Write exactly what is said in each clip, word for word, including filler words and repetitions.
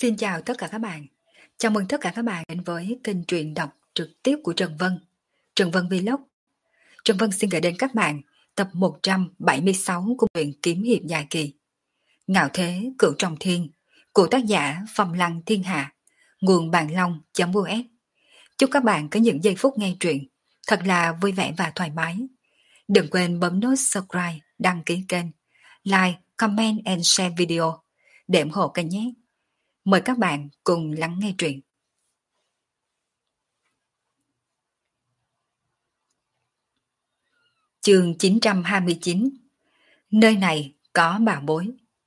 Xin chào tất cả các bạn. Chào mừng tất cả các bạn đến với kênh truyện đọc trực tiếp của Trần Vân, Trần Vân Vlog. Trần Vân xin gửi đến các bạn tập một trăm bảy mươi sáu của truyện kiếm hiệp dài kỳ Ngạo Thế Cửu Trọng Thiên của tác giả Phong Lăng Thiên Hạ, nguồn bàn long.us. Chúc các bạn có những giây phút nghe truyện thật là vui vẻ và thoải mái. Đừng quên bấm nút subscribe, đăng ký kênh, like, comment and share video để ủng hộ kênh nhé. Mời các bạn cùng lắng nghe truyện. Chương chín trăm hai mươi chín. Nơi này có bảo bối.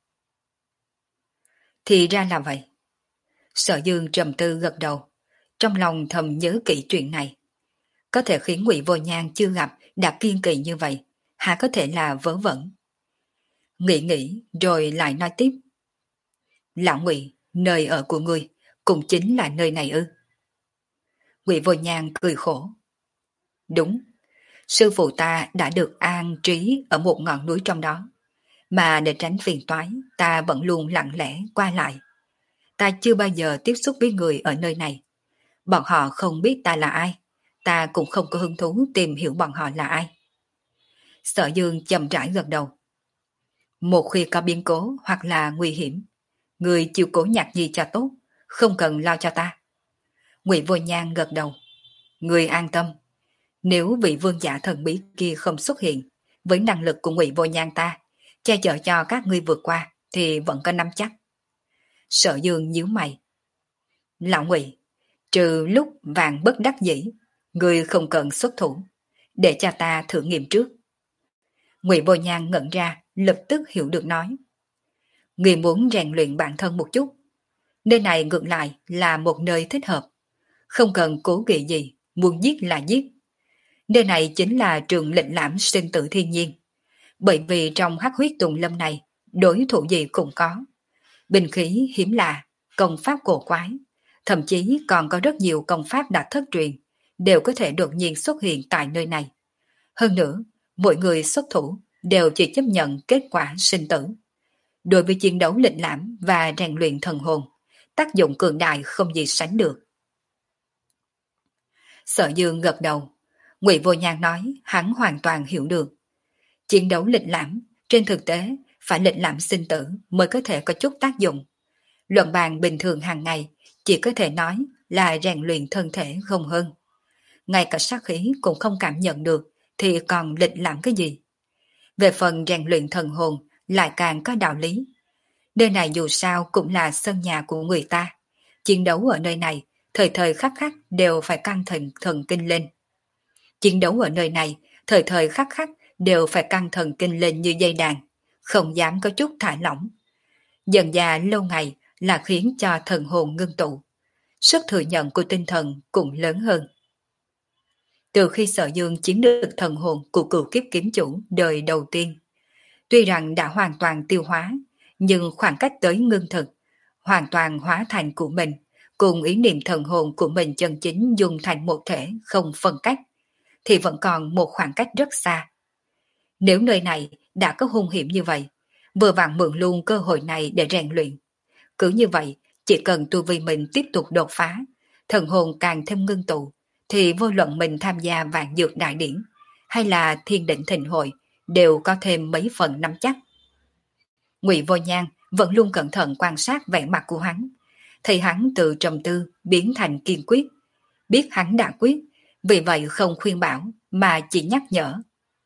Thì ra là vậy. Sở Dương trầm tư gật đầu, trong lòng thầm nhớ kỹ chuyện này. Có thể khiến Ngụy Vô Nhan chưa gặp đã kiên kỳ như vậy, há có thể là vớ vẩn. Nghĩ nghĩ rồi lại nói tiếp. Lão Ngụy, nơi ở của ngươi cũng chính là nơi này ư? Ngụy Vô Nhan cười khổ. Đúng, sư phụ ta đã được an trí ở một ngọn núi trong đó, mà để tránh phiền toái, ta vẫn luôn lặng lẽ qua lại. Ta chưa bao giờ tiếp xúc với người ở nơi này. Bọn họ không biết ta là ai, ta cũng không có hứng thú tìm hiểu bọn họ là ai. Sở Dương chậm rãi gật đầu. Một khi có biến cố hoặc là nguy hiểm, người chịu cố Nhạc Nhi cho tốt, không cần lo cho ta. Ngụy Vô Nhan gật đầu. Người an tâm. Nếu vị vương giả thần bí kia không xuất hiện, với năng lực của Ngụy Vô Nhan ta, che chở cho các ngươi vượt qua, thì vẫn có nắm chắc. Sở Dương nhíu mày. Lão Ngụy, trừ lúc vàng bất đắc dĩ, ngươi không cần xuất thủ, để cho ta thử nghiệm trước. Ngụy Vô Nhan ngẩn ra, lập tức hiểu được nói. Ngươi muốn rèn luyện bản thân một chút. Nơi này ngược lại là một nơi thích hợp. Không cần cố kỵ gì, muốn giết là giết. Nơi này chính là trường lệnh lãm sinh tử thiên nhiên. Bởi vì trong hắc huyết tùng lâm này, đối thủ gì cũng có. Binh khí hiếm lạ, công pháp cổ quái, thậm chí còn có rất nhiều công pháp đã thất truyền, đều có thể đột nhiên xuất hiện tại nơi này. Hơn nữa, mỗi người xuất thủ đều chỉ chấp nhận kết quả sinh tử. Đối với chiến đấu lệnh lãm và rèn luyện thần hồn, tác dụng cường đại không gì sánh được. Sở Dương gật đầu. Ngụy Vô Nhan nói hắn hoàn toàn hiểu được. Chiến đấu lệnh lãm, trên thực tế, phải lệnh lãm sinh tử mới có thể có chút tác dụng. Luận bàn bình thường hàng ngày, chỉ có thể nói là rèn luyện thân thể không hơn. Ngay cả sát khí cũng không cảm nhận được, thì còn lệnh lãm cái gì? Về phần rèn luyện thần hồn, lại càng có đạo lý. Nơi này dù sao cũng là sân nhà của người ta. Chiến đấu ở nơi này, thời thời khắc khắc đều phải căng thẳng thần kinh lên. Chiến đấu ở nơi này, thời thời khắc khắc đều phải căng thần kinh lên như dây đàn, không dám có chút thả lỏng. Dần dà lâu ngày là khiến cho thần hồn ngưng tụ. Sức thừa nhận của tinh thần cũng lớn hơn. Từ khi Sở Dương chiếm được thần hồn của cửu kiếp kiếm chủ đời đầu tiên, tuy rằng đã hoàn toàn tiêu hóa, nhưng khoảng cách tới ngưng thực, hoàn toàn hóa thành của mình, cùng ý niệm thần hồn của mình chân chính dùng thành một thể không phân cách, thì vẫn còn một khoảng cách rất xa. Nếu nơi này đã có hung hiểm như vậy, vừa vặn mượn luôn cơ hội này để rèn luyện. Cứ như vậy, chỉ cần tu vi mình tiếp tục đột phá, thần hồn càng thêm ngưng tụ, thì vô luận mình tham gia vạn dược đại điển, hay là thiên định thịnh hội, đều có thêm mấy phần nắm chắc. Ngụy Vô Nhan vẫn luôn cẩn thận quan sát vẻ mặt của hắn, thấy hắn từ trầm tư biến thành kiên quyết, biết hắn đã quyết, vì vậy không khuyên bảo mà chỉ nhắc nhở.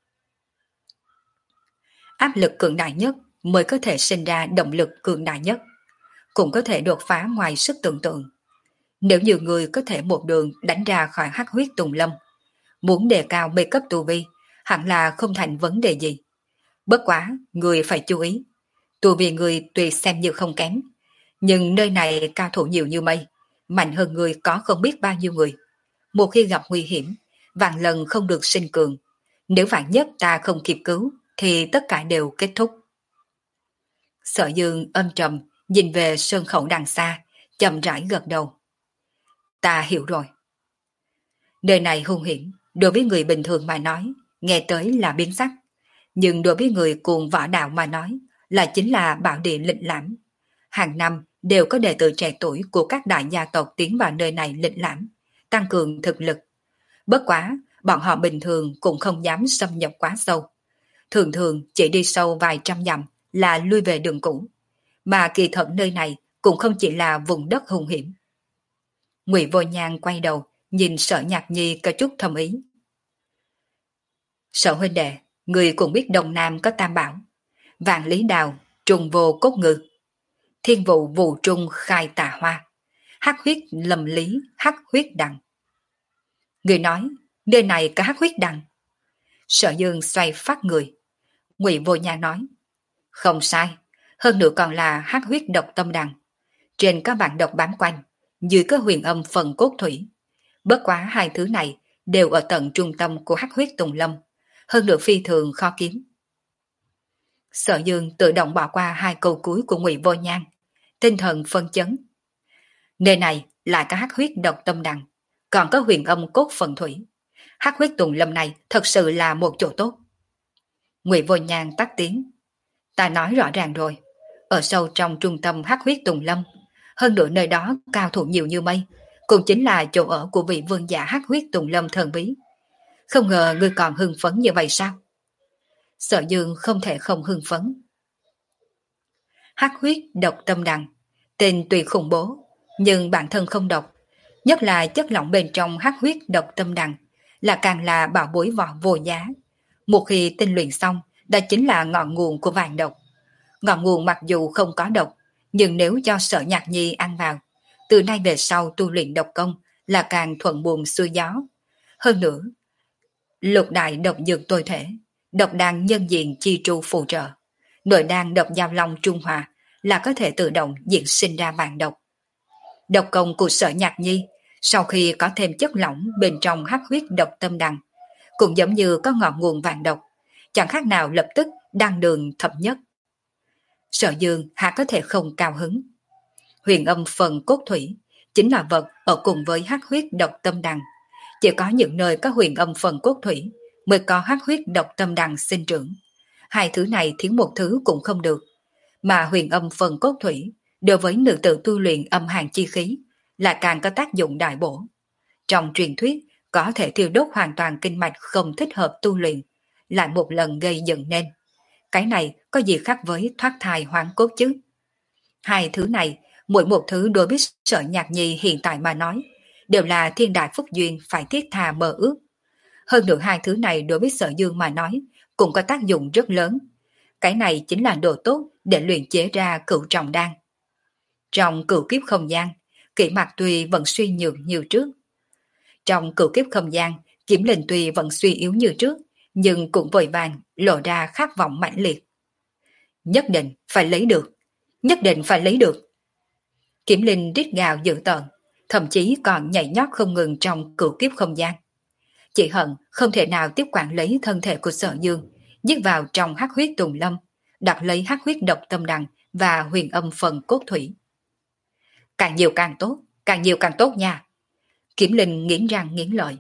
Áp lực cường đại nhất mới có thể sinh ra động lực cường đại nhất, cũng có thể đột phá ngoài sức tưởng tượng. Nếu nhiều người có thể một đường đánh ra khỏi hắc huyết tùng lâm, muốn đề cao mê cấp tu vi, hẳn là không thành vấn đề gì. Bất quá, người phải chú ý. Tu vi người tuy xem như không kém, nhưng nơi này cao thủ nhiều như mây, mạnh hơn người có không biết bao nhiêu người. Một khi gặp nguy hiểm, vạn lần không được sinh cường. Nếu vạn nhất ta không kịp cứu, thì tất cả đều kết thúc. Sở Dương âm trầm, nhìn về sơn khẩu đằng xa, chậm rãi gật đầu. Ta hiểu rồi. Nơi này hung hiểm, đối với người bình thường mà nói, nghe tới là biến sắc. Nhưng đối với người cuồng võ đạo mà nói, là chính là bảo địa lịch lãm. Hàng năm đều có đệ tử trẻ tuổi của các đại gia tộc tiến vào nơi này lịch lãm, tăng cường thực lực. Bất quá, bọn họ bình thường cũng không dám xâm nhập quá sâu. Thường thường chỉ đi sâu vài trăm dặm là lui về đường cũ. Mà kỳ thật nơi này cũng không chỉ là vùng đất hung hiểm. Ngụy Vô Nhan quay đầu, nhìn Sở Nhạc Nhi có chút thầm ý. Sở huynh đệ, người cũng biết Đông Nam có tam bảo. Vạn lý đào, trùng vô cốt ngư. Thiên vụ vụ trung khai tà hoa. Hắc huyết lầm lý, hắc huyết đằng. Người nói, nơi này có hắc huyết đằng. Sở Dương xoay phát người. Ngụy Vô Nhan nói, không sai, hơn nữa còn là hắc huyết độc tâm đằng. Trên có vạn độc bám quanh, dưới có huyền âm phần cốt thủy. Bất quá hai thứ này đều ở tận trung tâm của hắc huyết tùng lâm, hơn nữa phi thường khó kiếm. Sở Dương tự động bỏ qua hai câu cuối của Ngụy Vô Nhan, tinh thần phân chấn. Nơi này lại có hắc huyết độc tâm đằng, còn có huyền âm cốt phần thủy. Hắc huyết tùng lâm này thật sự là một chỗ tốt. Ngụy Vô Nhan tắt tiếng. Ta nói rõ ràng rồi, ở sâu trong trung tâm hắc huyết tùng lâm, hơn nữa nơi đó cao thủ nhiều như mây, cũng chính là chỗ ở của vị vương giả hắc huyết tùng lâm thần bí. Không ngờ ngươi còn hưng phấn như vậy sao? Sở Dương không thể không hưng phấn. Hắc huyết độc tâm đằng, tên tuy khủng bố, nhưng bản thân không độc, nhất là chất lỏng bên trong hắc huyết độc tâm đằng là càng là bảo bối vỏ vô giá. Một khi tinh luyện xong, đó chính là ngọn nguồn của vạn độc. Ngọn nguồn mặc dù không có độc, nhưng nếu cho Sở Nhạc Nhi ăn vào, từ nay về sau tu luyện độc công là càng thuận buồm xuôi gió. Hơn nữa, lục đại độc dược tôi thể, độc đan nhân diện chi tru phù trợ, nội đan độc giao long trung hòa là có thể tự động diễn sinh ra vạn độc. Độc công của Sở Nhạc Nhi sau khi có thêm chất lỏng bên trong hắc huyết độc tâm đằng, cũng giống như có ngọn nguồn vạn độc, chẳng khác nào lập tức đăng đường thập nhất. Sở Dương hạ có thể không cao hứng. Huyền âm phần cốt thủy chính là vật ở cùng với hắc huyết độc tâm đằng. Chỉ có những nơi có huyền âm phần cốt thủy mới có hắc huyết độc tâm đằng sinh trưởng. Hai thứ này thiếu một thứ cũng không được. Mà huyền âm phần cốt thủy đối với nữ tử tu luyện âm hàn chi khí là càng có tác dụng đại bổ. Trong truyền thuyết có thể tiêu đốt hoàn toàn kinh mạch không thích hợp tu luyện, lại một lần gây dựng nên. Cái này có gì khác với thoát thai hoán cốt chứ? Hai thứ này, mỗi một thứ đối với Sở Nhạc Nhi hiện tại mà nói, đều là thiên đại phúc duyên phải thiết thà mơ ước. Hơn nữa hai thứ này đối với Sở Dương mà nói, cũng có tác dụng rất lớn. Cái này chính là đồ tốt để luyện chế ra cửu trọng đan. Trong cửu kiếp không gian, Kỷ Mặc tuy vẫn suy nhược như trước. Trong cửu kiếp không gian, Kiếm Linh tuy vẫn suy yếu như trước, nhưng cũng vội vàng lộ ra khát vọng mãnh liệt. Nhất định phải lấy được, nhất định phải lấy được. Kiếm Linh rít gào dữ tợn, thậm chí còn nhảy nhót không ngừng trong cửu kiếp không gian. Chỉ hận không thể nào tiếp quản lấy thân thể của Sở Dương, giết vào trong hắc huyết tùng lâm, đặt lấy hắc huyết độc tâm đằng và huyền âm phần cốt thủy. Càng nhiều càng tốt, càng nhiều càng tốt nha. Kiếm Linh nghiến răng nghiến lợi.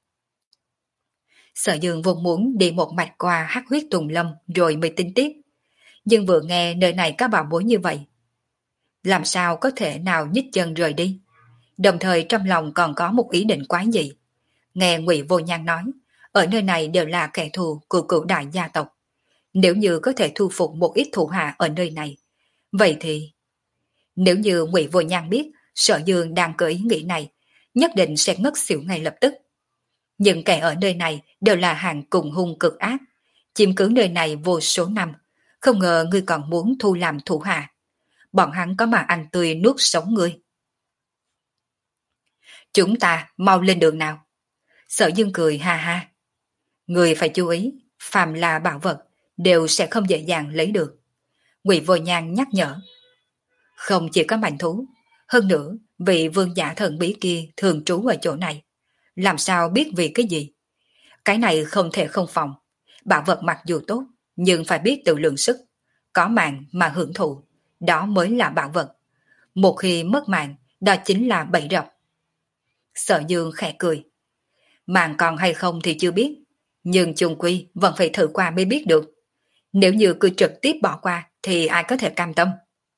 Sở Dương vốn muốn đi một mạch qua hắc huyết tùng lâm rồi mới tính tiếp. Nhưng vừa nghe nơi này có bảo bối như vậy, làm sao có thể nào nhích chân rời đi. Đồng thời trong lòng còn có một ý định quái dị. Nghe Ngụy Vô Nhan nói, ở nơi này đều là kẻ thù của cửu đại gia tộc. Nếu như có thể thu phục một ít thủ hạ ở nơi này, vậy thì... Nếu như Ngụy Vô Nhan biết Sở Dương đang có ý nghĩ này, nhất định sẽ ngất xỉu ngay lập tức. Những kẻ ở nơi này đều là hàng cùng hung cực ác, chiếm cứ nơi này vô số năm, không ngờ ngươi còn muốn thu làm thủ hạ. Bọn hắn có mà ăn tươi nuốt sống ngươi. Chúng ta mau lên đường nào. Sở Dương cười ha ha. Ngươi phải chú ý, phàm là bảo vật đều sẽ không dễ dàng lấy được. Ngụy Vô Nhan nhắc nhở. Không chỉ có manh thú, hơn nữa vị vương giả thần bí kia thường trú ở chỗ này. Làm sao biết vì cái gì? Cái này không thể không phòng. Bảo vật mặc dù tốt, nhưng phải biết tự lượng sức. Có mạng mà hưởng thụ, đó mới là bảo vật. Một khi mất mạng, đó chính là bẫy rập. Sở Dương khẽ cười. Mạng còn hay không thì chưa biết, nhưng chung quy vẫn phải thử qua mới biết được. Nếu như cứ trực tiếp bỏ qua thì ai có thể cam tâm.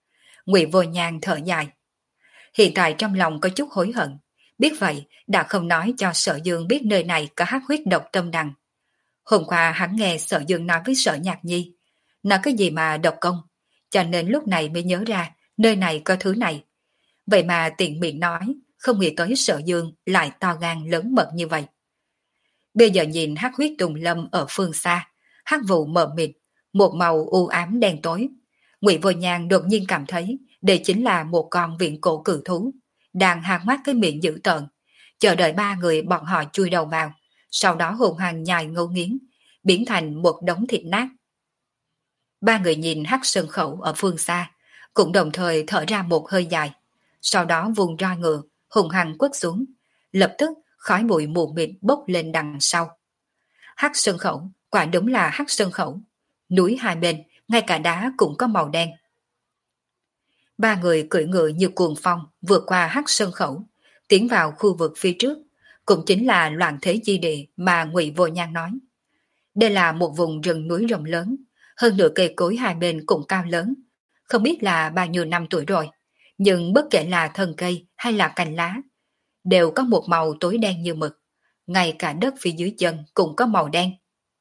Ngụy Vô Nhan thở dài. Hiện tại trong lòng có chút hối hận, biết vậy đã không nói cho Sở Dương biết nơi này có hắc huyết độc tâm đằng. Hôm qua hắn nghe Sở Dương nói với Sở Nhạc Nhi, nói cái gì mà độc công, cho nên lúc này mới nhớ ra nơi này có thứ này. Vậy mà tiện miệng nói, không nghĩ tới Sở Dương lại to gan lớn mật như vậy. Bây giờ nhìn hắc huyết tùng lâm ở phương xa, hắc vụ mờ mịt, một màu u ám đen tối. Ngụy Vô Nhan đột nhiên cảm thấy đây chính là một con viễn cổ cự thú, đang há mắt cái miệng dữ tợn, chờ đợi ba người bọn họ chui đầu vào, sau đó hùng hăng nhai ngấu nghiến, biến thành một đống thịt nát. Ba người nhìn hắc sơn khẩu ở phương xa, cũng đồng thời thở ra một hơi dài, sau đó vùng roi ngựa, hùng hăng quất xuống, lập tức khói bụi mù mịt bốc lên đằng sau. Hắc sơn khẩu, quả đúng là hắc sơn khẩu, núi hai bên, ngay cả đá cũng có màu đen. Ba người cưỡi ngựa như cuồng phong vượt qua hắc sơn khẩu, tiến vào khu vực phía trước, cũng chính là loạn thế chi địa mà Ngụy Vô Nhan nói. Đây là một vùng rừng núi rộng lớn, hơn nửa cây cối hai bên cũng cao lớn, không biết là bao nhiêu năm tuổi rồi, nhưng bất kể là thân cây hay là cành lá, đều có một màu tối đen như mực, ngay cả đất phía dưới chân cũng có màu đen.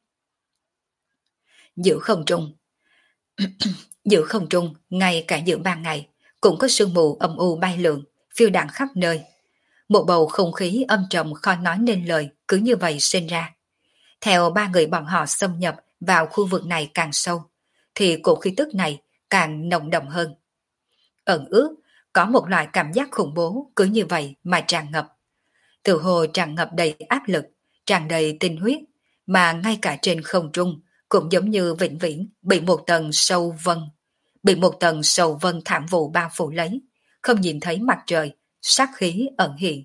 Giữa không trung, giữa không trung, ngay cả giữa ban ngày, cũng có sương mù âm u bay lượn, phiêu đãng khắp nơi. Một bầu không khí âm trầm khó nói nên lời cứ như vậy sinh ra. Theo ba người bọn họ xâm nhập vào khu vực này càng sâu, thì cổ khí tức này càng nồng đậm hơn. Ẩn ước, có một loại cảm giác khủng bố cứ như vậy mà tràn ngập. Từ hồ tràn ngập đầy áp lực, tràn đầy tinh huyết, mà ngay cả trên không trung cũng giống như vĩnh viễn bị một tầng sâu vân, bị một tầng sầu vân thảm vụ bao phủ lấy, không nhìn thấy mặt trời, sát khí ẩn hiện.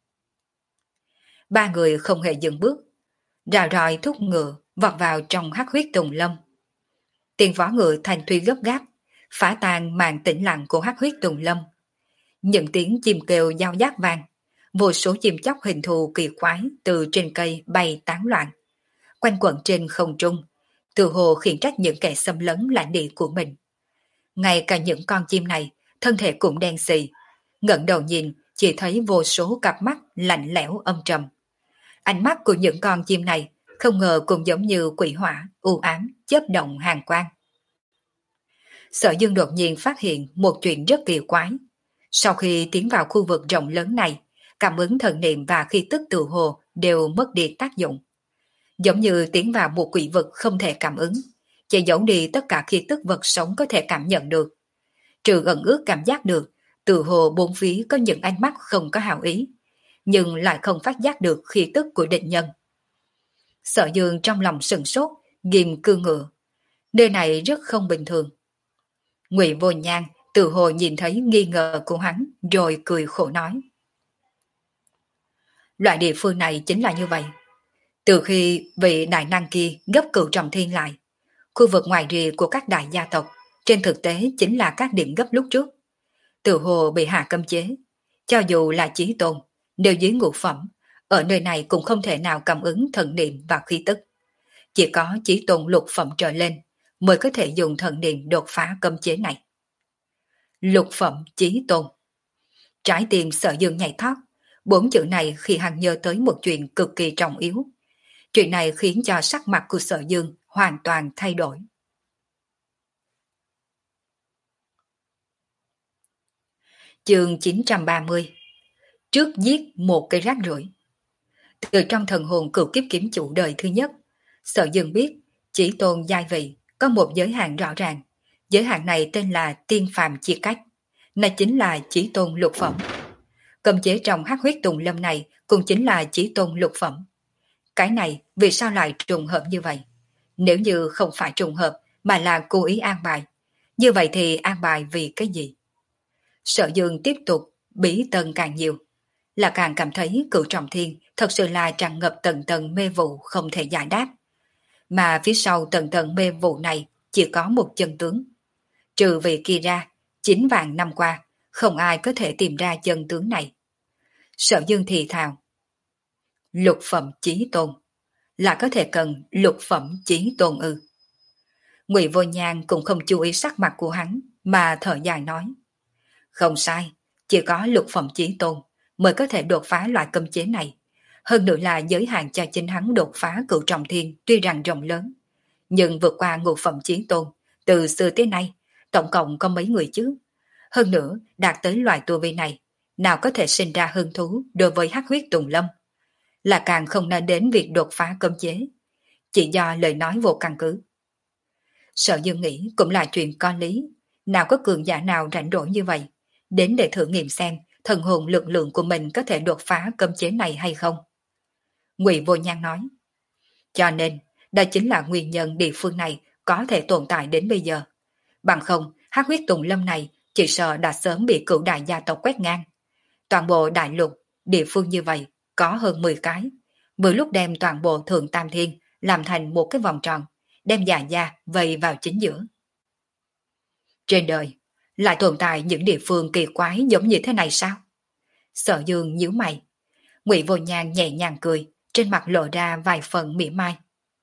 Ba người không hề dừng bước, rào ròi thúc ngựa vọt vào trong hắc huyết tùng lâm. Tiếng vó ngựa thành thuy gấp gáp, phá tan màn tĩnh lặng của hắc huyết tùng lâm. Những tiếng chim kêu giao giác vang, vô số chim chóc hình thù kỳ quái từ trên cây bay tán loạn, quanh quẩn trên không trung, từ hồ khiển trách những kẻ xâm lấn lãnh địa của mình. Ngay cả những con chim này, thân thể cũng đen xì, ngẩng đầu nhìn chỉ thấy vô số cặp mắt lạnh lẽo âm trầm. Ánh mắt của những con chim này không ngờ cũng giống như quỷ hỏa, u ám, chớp động hàn quang. Sở Dương đột nhiên phát hiện một chuyện rất kỳ quái. Sau khi tiến vào khu vực rộng lớn này, cảm ứng thần niệm và khí tức tự hồ đều mất đi tác dụng. Giống như tiến vào một quỷ vực không thể cảm ứng, che giấu đi tất cả khí tức vật sống có thể cảm nhận được. Trừ ẩn ước cảm giác được, tự hồ bốn phía có những ánh mắt không có hảo ý, nhưng lại không phát giác được khí tức của địch nhân. Sở Dương trong lòng sừng sốt, ghim cương ngựa. Nơi này rất không bình thường. Ngụy Vô Nhan tự hồ nhìn thấy nghi ngờ của hắn, rồi cười khổ nói. Loại địa phương này chính là như vậy. Từ khi vị đại năng kia gấp cửu trọng thiên lại, khu vực ngoài rìa của các đại gia tộc trên thực tế chính là các điểm gấp lúc trước. Tự hồ bị hạ cấm chế, cho dù là chí tôn, đều dưới ngũ phẩm, ở nơi này cũng không thể nào cảm ứng thần niệm và khí tức. Chỉ có chí tôn lục phẩm trở lên mới có thể dùng thần niệm đột phá cấm chế này. Lục phẩm chí tôn. Trái tim Sở Dương nhảy thoát, bốn chữ này khi hắn nhớ tới một chuyện cực kỳ trọng yếu. Chuyện này khiến cho sắc mặt của Sở Dương hoàn toàn thay đổi. Chương chín trăm ba mươi. Trước giết một cây rác rưởi. Từ trong thần hồn cửu kiếp kiếm chủ đời thứ nhất, Sở Dương biết chỉ tôn giai vị có một giới hạn rõ ràng. Giới hạn này tên là tiên phàm chia cách. Này chính là chỉ tôn lục phẩm. Cấm chế trong hắc huyết tùng lâm này cũng chính là chỉ tôn lục phẩm. Cái này vì sao lại trùng hợp như vậy? Nếu như không phải trùng hợp mà là cố ý an bài, như vậy thì an bài vì cái gì? Sở Dương tiếp tục bí tân càng nhiều, là càng cảm thấy cửu trọng thiên thật sự là tràn ngập tầng tầng mê vụ không thể giải đáp. Mà phía sau tầng tầng mê vụ này chỉ có một chân tướng. Trừ vị kia ra, chín vạn năm qua, không ai có thể tìm ra chân tướng này. Sở Dương thì thào. Lục phẩm chí tôn. Là có thể cần lục phẩm chí tôn ư. Ngụy Vô Nhan cũng không chú ý sắc mặt của hắn, mà thở dài nói. Không sai, chỉ có lục phẩm chí tôn mới có thể đột phá loại cấm chế này. Hơn nữa là giới hạn cho chính hắn đột phá cửu trọng thiên tuy rằng rộng lớn, nhưng vượt qua ngũ phẩm chí tôn, từ xưa tới nay, tổng cộng có mấy người chứ. Hơn nữa, đạt tới loại tu vi này, nào có thể sinh ra hứng thú đối với hắc huyết tùng lâm, là càng không nên đến việc đột phá cấm chế, chỉ do lời nói vô căn cứ. Sở Dương nghĩ cũng là chuyện có lý, nào có cường giả nào rảnh rỗi như vậy, đến để thử nghiệm xem thần hồn lực lượng của mình có thể đột phá cấm chế này hay không. Ngụy Vô Nhan nói, cho nên, đó chính là nguyên nhân địa phương này có thể tồn tại đến bây giờ. Bằng không, hắc huyết tùng lâm này chỉ sợ đã sớm bị cửu đại gia tộc quét ngang. Toàn bộ đại lục, địa phương như vậy, có hơn mười cái. Vừa lúc đem toàn bộ thượng tam thiên làm thành một cái vòng tròn, đem già gia vây vào chính giữa. Trên đời, lại tồn tại những địa phương kỳ quái giống như thế này sao? Sở Dương nhíu mày. Ngụy Vô Nhan nhẹ nhàng cười, trên mặt lộ ra vài phần mỉa mai.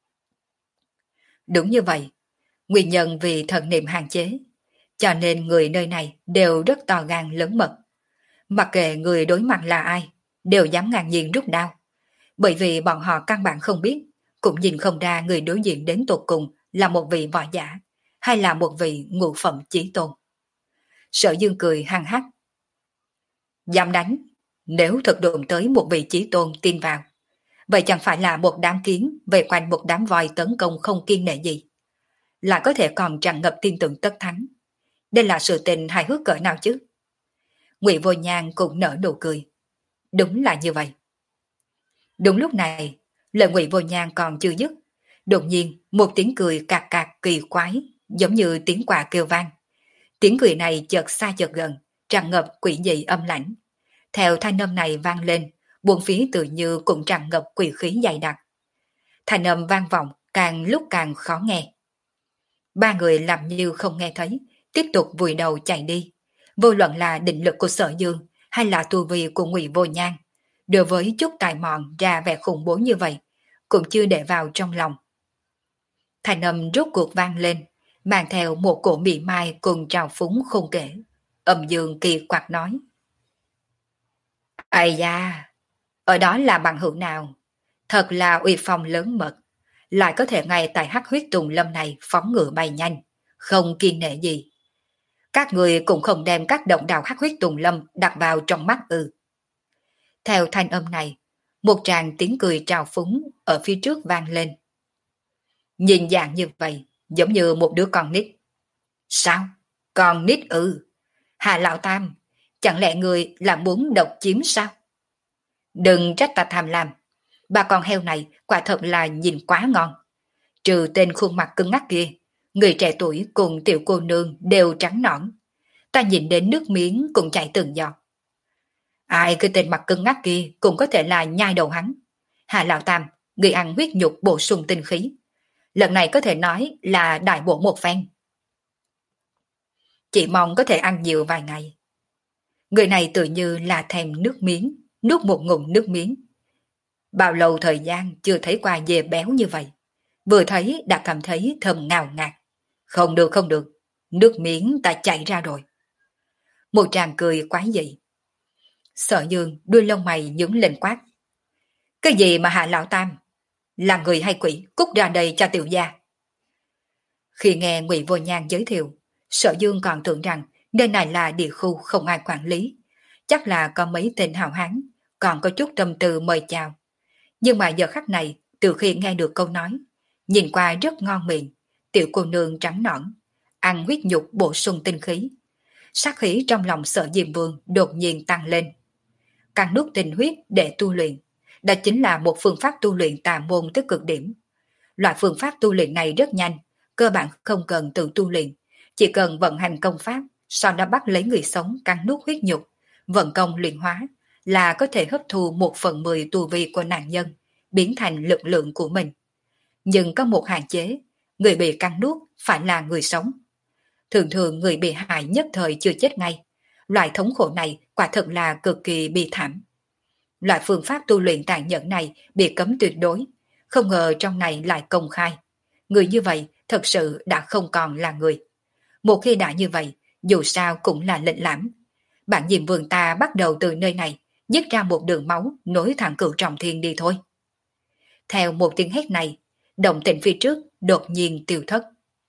Đúng như vậy, nguyên nhân vì thần niệm hạn chế, cho nên người nơi này đều rất to gan lớn mật. Mặc kệ người đối mặt là ai, đều dám ngang nhiên rút đao. Bởi vì bọn họ căn bản không biết, cũng nhìn không ra người đối diện đến tột cùng là một vị võ giả, hay là một vị ngũ phẩm chí tôn. Sở Dương cười hăng hắc. Dám đánh, nếu thực đụng tới một vị chí tôn tin vào, vậy chẳng phải là một đám kiến về quanh một đám voi tấn công không kiêng nể gì, lại có thể còn tràn ngập tin tưởng tất thắng. Đây là sự tình hài hước cỡ nào chứ? Ngụy Vô Nhan cũng nở nụ cười. Đúng là như vậy. Đúng lúc này, lời Ngụy Vô Nhan còn chưa dứt, đột nhiên một tiếng cười cạc cạc kỳ quái, giống như tiếng quạ kêu vang. Tiếng cười này chợt xa chợt gần, tràn ngập quỷ dị âm lãnh. Theo thanh âm này vang lên, buồn phía tự như cũng tràn ngập quỷ khí dày đặc. Thanh âm vang vọng càng lúc càng khó nghe. Ba người làm như không nghe thấy, tiếp tục vùi đầu chạy đi. Vô luận là định lực của Sở Dương hay là tu vi của Ngụy Vô Nhan, đối với chút tài mọn ra vẻ khủng bố như vậy, cũng chưa để vào trong lòng. Thanh âm rốt cuộc vang lên, mang theo một cổ mị mai cùng trào phúng không kể. Âm Dương kỳ quặc nói. Ây da, ở đó là bằng hữu nào? Thật là uy phong lớn mật, lại có thể ngay tại hắc huyết tùng lâm này phóng ngựa bay nhanh, không kiêng nể gì. Các người cũng không đem các động đạo hắc huyết tùng lâm đặt vào trong mắt ư. Theo thanh âm này, một tràng tiếng cười trào phúng ở phía trước vang lên. Nhìn dạng như vậy, giống như một đứa con nít. Sao? Con nít ư? Hà Lão Tam, chẳng lẽ người là muốn độc chiếm sao? Đừng trách ta tham lam. Ba con heo này quả thật là nhìn quá ngon. Trừ tên khuôn mặt cứng ngắc kia, người trẻ tuổi cùng tiểu cô nương đều trắng nõn. Ta nhìn đến nước miếng cũng chảy từng giọt. Ai cái tên mặt cứng ngắc kia cũng có thể là nhai đầu hắn. Hà Lão Tam, người ăn huyết nhục bổ sung tinh khí. Lần này có thể nói là đại bổ một phen. Chỉ mong có thể ăn nhiều vài ngày. Người này tự như là thèm nước miếng, nuốt một ngụm nước miếng. Bao lâu thời gian chưa thấy qua dê béo như vậy. Vừa thấy đã cảm thấy thơm ngào ngạt. Không được không được, nước miếng ta chạy ra rồi. Một tràng cười quái dị. Sở Dương đuôi lông mày nhướng lên quát. Cái gì mà Hạ Lão Tam? Là người hay quỷ, cút ra đây cho tiểu gia. Khi nghe Ngụy Vô Nhan giới thiệu, Sở Dương còn tưởng rằng nơi này là địa khu không ai quản lý. Chắc là có mấy tên hào hán, còn có chút tâm tư mời chào. Nhưng mà giờ khắc này, từ khi nghe được câu nói, nhìn qua rất ngon miệng, tiểu cô nương trắng nõn, ăn huyết nhục bổ sung tinh khí. Sát khí trong lòng Sở Diêm Vương đột nhiên tăng lên. Căng nuốt tinh huyết để tu luyện, đó chính là một phương pháp tu luyện tà môn tới cực điểm. Loại phương pháp tu luyện này rất nhanh, cơ bản không cần tự tu luyện, chỉ cần vận hành công pháp, sau đó bắt lấy người sống căng nuốt huyết nhục, vận công luyện hóa, là có thể hấp thu một phần mười tu vi của nạn nhân, biến thành lực lượng của mình. Nhưng có một hạn chế, người bị căng nuốt phải là người sống. Thường thường người bị hại nhất thời chưa chết ngay. Loại thống khổ này quả thật là cực kỳ bi thảm. Loại phương pháp tu luyện tàn nhẫn này bị cấm tuyệt đối, không ngờ trong này lại công khai. Người như vậy thật sự đã không còn là người. Một khi đã như vậy, dù sao cũng là lệnh lãm. bạn diệm vương ta bắt đầu từ nơi này, dứt ra một đường máu nối thẳng cửu trọng thiên đi thôi. Theo một tiếng hét này, động tĩnh phía trước đột nhiên tiêu thất.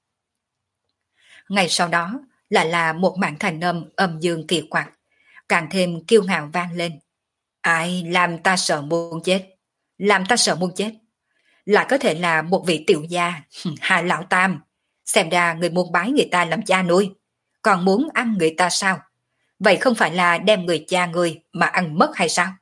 Ngay sau đó lại là một mảng thành âm âm dương kỳ quặc, càng thêm kiêu ngạo vang lên. Ai làm ta sợ muốn chết? Làm ta sợ muốn chết? Lại có thể là một vị tiểu gia, Hà Lão Tam. Xem ra người muốn bái người ta làm cha nuôi, còn muốn ăn người ta sao? Vậy không phải là đem người cha người mà ăn mất hay sao?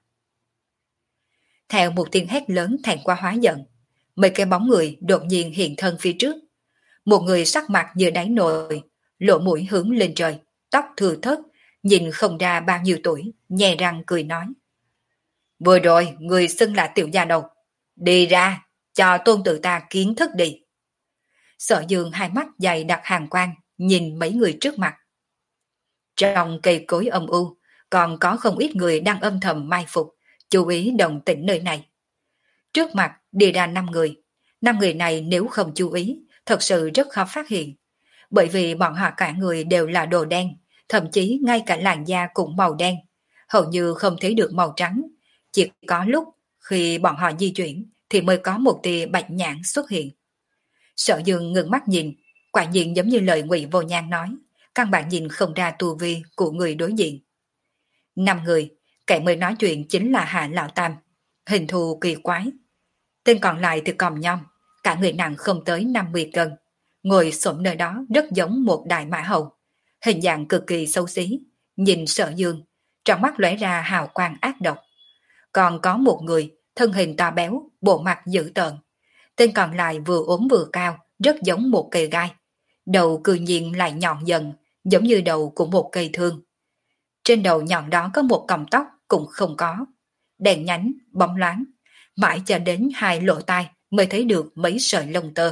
Theo một tiếng hét lớn thẹn qua hóa giận, mấy cái bóng người đột nhiên hiện thân phía trước. Một người sắc mặt như đáy nồi, lỗ mũi hướng lên trời, tóc thừa thớt, nhìn không ra bao nhiêu tuổi, nhè răng cười nói. Vừa rồi, người xưng là tiểu gia đầu. Đi ra, cho tôn tử ta kiến thức đi. Sở Dương hai mắt dày đặc hàng quang, nhìn mấy người trước mặt. Trong cây cối âm u, còn có không ít người đang âm thầm mai phục, chú ý động tĩnh nơi này. Trước mặt đi ra năm người. Năm người này nếu không chú ý, thật sự rất khó phát hiện. Bởi vì bọn họ cả người đều là đồ đen, thậm chí ngay cả làn da cũng màu đen. Hầu như không thấy được màu trắng. Chỉ có lúc khi bọn họ di chuyển thì mới có một tia bạch nhãn xuất hiện. Sở Dương ngừng mắt nhìn, quả nhiên giống như lời Ngụy Vô Nhan nói, căn bản nhìn không ra tu vi của người đối diện. Năm người, kẻ mới nói chuyện chính là Hạ Lão Tam, hình thù kỳ quái. Tên còn lại thì còm nhom, cả người nặng không tới năm mươi cân, ngồi xổm nơi đó rất giống một đại mã hầu, hình dạng cực kỳ xấu xí, nhìn Sở Dương, trong mắt lóe ra hào quang ác độc. Còn có một người, thân hình to béo, bộ mặt dữ tợn. Tên còn lại vừa ốm vừa cao, rất giống một cây gai. Đầu cư nhiên lại nhọn dần, giống như đầu của một cây thương. Trên đầu nhọn đó có một cọng tóc cũng không có. Đèn nhánh, bóng loáng, mãi cho đến hai lỗ tai mới thấy được mấy sợi lông tơ.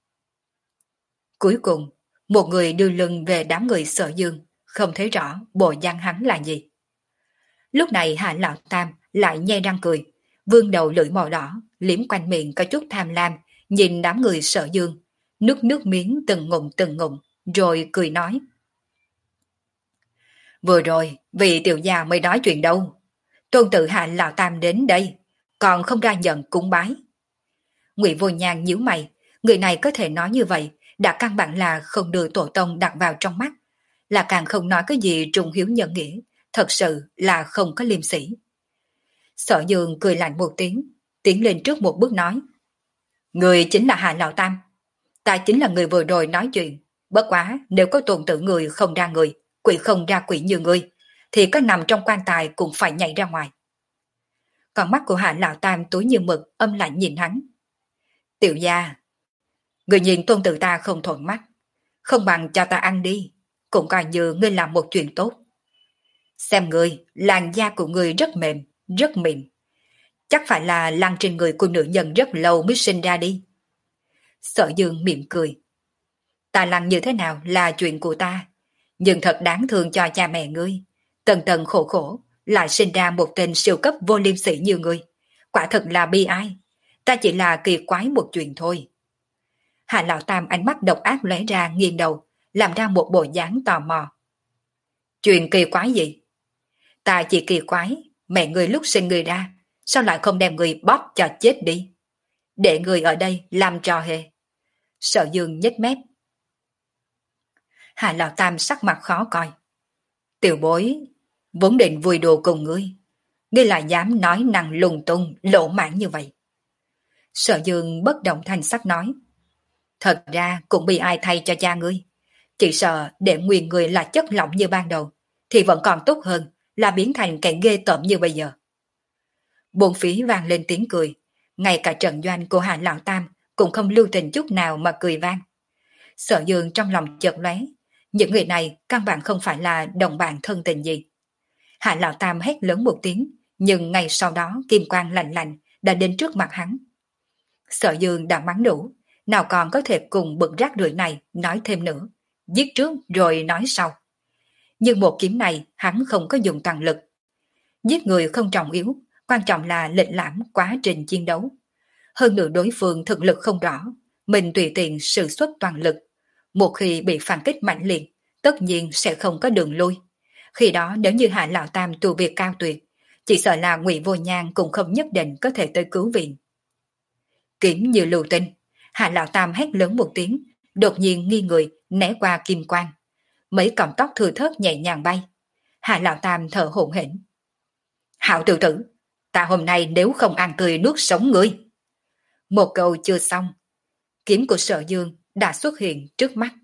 Cuối cùng, một người đưa lưng về đám người Sở Dương, không thấy rõ bộ dáng hắn là gì. Lúc này Hạ Lão Tam lại nhe răng cười, vươn đầu lưỡi màu đỏ, liếm quanh miệng có chút tham lam, nhìn đám người Sở Dương, nước nước miếng từng ngụm từng ngụm, rồi cười nói. Vừa rồi, vì tiểu gia mới nói chuyện đâu. Tôn tử Hạ Lão Tam đến đây, còn không ra nhận cúng bái. Ngụy Vô Nhan nhíu mày, người này có thể nói như vậy, đã căn bản là không đưa tổ tông đặt vào trong mắt, là càng không nói cái gì trung hiếu nhân nghĩa, thật sự là không có liêm sỉ. Sở Dương cười lạnh một tiếng, tiến lên trước một bước nói. Người chính là Hạ Lão Tam. Ta chính là người vừa rồi nói chuyện. Bất quá, nếu có tồn tử người không ra người, quỷ không ra quỷ như ngươi, thì có nằm trong quan tài cũng phải nhảy ra ngoài. Còn mắt của Hạ Lão Tam tối như mực, âm lạnh nhìn hắn. Tiểu gia, người nhìn tôn tử ta không thuận mắt, không bằng cho ta ăn đi, cũng coi như ngươi làm một chuyện tốt. Xem ngươi, làn da của ngươi rất mềm, rất mịn. Chắc phải là lăn trên người của nữ nhân rất lâu mới sinh ra đi. Sở Dương mỉm cười. Ta lăn như thế nào là chuyện của ta, nhưng thật đáng thương cho cha mẹ ngươi. Tần tần khổ khổ, lại sinh ra một tên siêu cấp vô liêm sỉ như ngươi. Quả thật là bi ai. Ta chỉ là kỳ quái một chuyện thôi. Hạ Lão Tam ánh mắt độc ác lóe ra nghiêng đầu, làm ra một bộ dáng tò mò. Chuyện kỳ quái gì? Ta chỉ kỳ quái, mẹ người lúc sinh người ra, sao lại không đem người bóp cho chết đi? Để người ở đây làm trò hề. Sở Dương nhếch mép. Hạ Lão Tam sắc mặt khó coi. Tiểu bối, vốn định vui đùa cùng ngươi, ngươi lại dám nói năng lung tung, lỗ mãn như vậy. Sở Dương bất động thanh sắc nói. Thật ra cũng bị ai thay cho cha ngươi. Chỉ sợ để nguyên người là chất lỏng như ban đầu, thì vẫn còn tốt hơn là biến thành kẻ ghê tởm như bây giờ. Bốn phía vang lên tiếng cười, ngay cả trận doanh của Hạ Lão Tam cũng không lưu tình chút nào mà cười vang. Sở Dương trong lòng chợt lóe, những người này căn bản không phải là đồng bạn thân tình gì. Hạ Lão Tam hét lớn một tiếng, nhưng ngay sau đó kim quang lạnh lạnh đã đến trước mặt hắn. Sở Dương đã mắng đủ, nào còn có thể cùng bực rác rưởi này nói thêm nữa, giết trước rồi nói sau. Nhưng một kiếm này hắn không có dùng toàn lực. Giết người không trọng yếu, quan trọng là lịch lãm quá trình chiến đấu. Hơn nữa đối phương thực lực không rõ, mình tùy tiện sử xuất toàn lực. Một khi bị phản kích mạnh liệt, tất nhiên sẽ không có đường lui. Khi đó nếu như Hạ Lão Tam tu việc cao tuyệt, chỉ sợ là Ngụy Vô Nhan cũng không nhất định có thể tới cứu viện. Kiếm như lưu tinh, Hạ Lão Tam hét lớn một tiếng, đột nhiên nghi người né qua kim quang. Mấy cọng tóc thừa thớt nhẹ nhàng bay. Hạ Lão Tam thở hổn hển. Hạo tự tử, ta hôm nay nếu không ăn tươi nuốt sống ngươi. Một câu chưa xong, kiếm của Sở Dương đã xuất hiện trước mắt.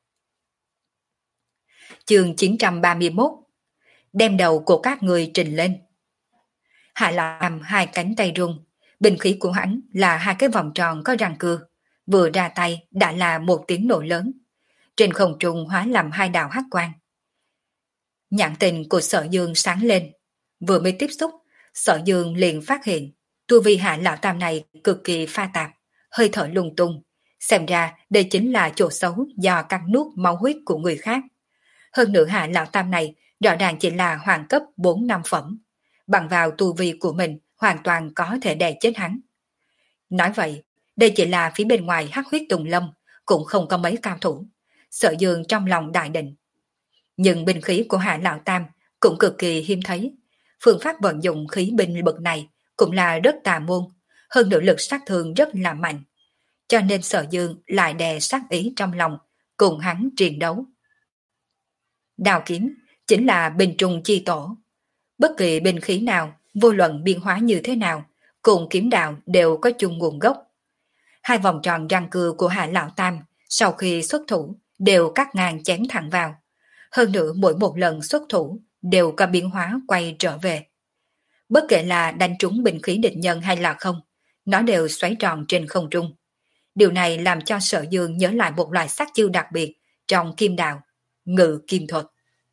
Chương chín trăm ba mươi mốt. Đem đầu của các người trình lên. Hạ làm hai cánh tay rung, bình khí của hắn là hai cái vòng tròn có răng cưa, vừa ra tay đã là một tiếng nổ lớn. Trên không trung hóa làm hai đạo hắc quang. Nhãn tình của Sở Dương sáng lên, vừa mới tiếp xúc, Sở Dương liền phát hiện tu vi Hạ Lão Tam này cực kỳ pha tạp, hơi thở lung tung, xem ra đây chính là chỗ xấu do cắn nuốt máu huyết của người khác. Hơn nữa Hạ Lão Tam này rõ ràng chỉ là hoàng cấp bốn năm phẩm, bằng vào tu vi của mình hoàn toàn có thể đè chết hắn. Nói vậy, đây chỉ là phía bên ngoài hắc huyết tùng lâm, cũng không có mấy cao thủ. Sở Dương trong lòng đại định. Nhưng binh khí của Hạ Lão Tam cũng cực kỳ hiếm thấy. Phương pháp vận dụng khí binh bậc này cũng là rất tà môn, hơn nữa lực sát thương rất là mạnh. Cho nên Sở Dương lại đè sát ý trong lòng, cùng hắn chiến đấu. Đao kiếm chính là binh trùng chi tổ. Bất kỳ binh khí nào, vô luận biên hóa như thế nào, cùng kiếm đạo đều có chung nguồn gốc. Hai vòng tròn răng cưa của Hạ Lão Tam sau khi xuất thủ đều cắt ngang chém thẳng vào. Hơn nữa mỗi một lần xuất thủ đều có biến hóa quay trở về. Bất kể là đánh trúng binh khí địch nhân hay là không, nó đều xoáy tròn trên không trung. Điều này làm cho Sở Dương nhớ lại một loại sát chiêu đặc biệt trong kim đạo, ngự kim thuật.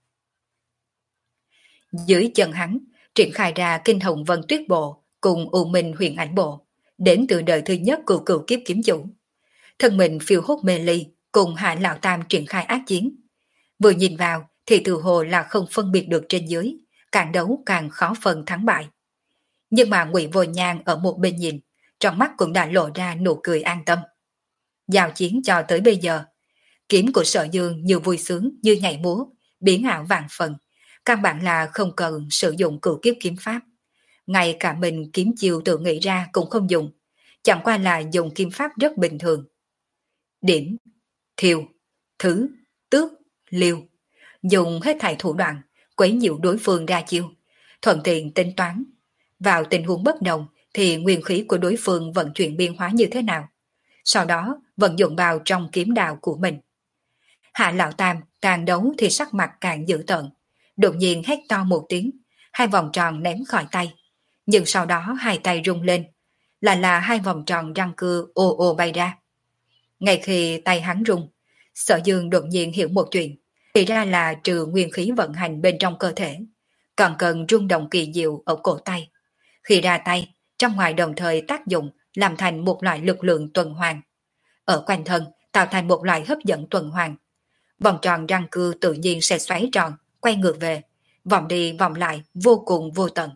Dưới chân hắn, triển khai ra kinh hồng vân tuyết bộ cùng U Minh huyền ảnh bộ, đến từ đời thứ nhất của cựu kiếp kiếm chủ. Thân mình phiêu hốt mê ly, cùng Hạ Lão Tam triển khai ác chiến. Vừa nhìn vào thì từ hồ là không phân biệt được trên dưới, càng đấu càng khó phân thắng bại. Nhưng mà Ngụy Vô Nhan ở một bên nhìn, trong mắt cũng đã lộ ra nụ cười an tâm. Giao chiến cho tới bây giờ, kiếm của Sở Dương như vui sướng như nhảy múa, biến ảo vạn phần, căn bản là không cần sử dụng cửu kiếp kiếm pháp. Ngay cả mình kiếm chiêu tự nghĩ ra cũng không dùng, chẳng qua là dùng kiếm pháp rất bình thường. Điểm, thiêu, thứ, tước, liêu, dùng hết thảy thủ đoạn, quấy nhiễu đối phương ra chiêu, thuận tiện tính toán. Vào tình huống bất đồng thì nguyên khí của đối phương vận chuyển biến hóa như thế nào, sau đó vận dụng vào trong kiếm đạo của mình. Hạ Lão Tam càng đấu thì sắc mặt càng dữ tợn, đột nhiên hét to một tiếng, hai vòng tròn ném khỏi tay, nhưng sau đó hai tay rung lên, là là hai vòng tròn răng cưa ồ ồ bay ra. Ngay khi tay hắn rung, Sở Dương đột nhiên hiểu một chuyện, thì ra là trừ nguyên khí vận hành bên trong cơ thể, còn cần rung động kỳ diệu ở cổ tay. Khi ra tay, trong ngoài đồng thời tác dụng làm thành một loại lực lượng tuần hoàn. Ở quanh thân tạo thành một loại hấp dẫn tuần hoàn. Vòng tròn răng cưa tự nhiên sẽ xoáy tròn, quay ngược về, vòng đi vòng lại vô cùng vô tận.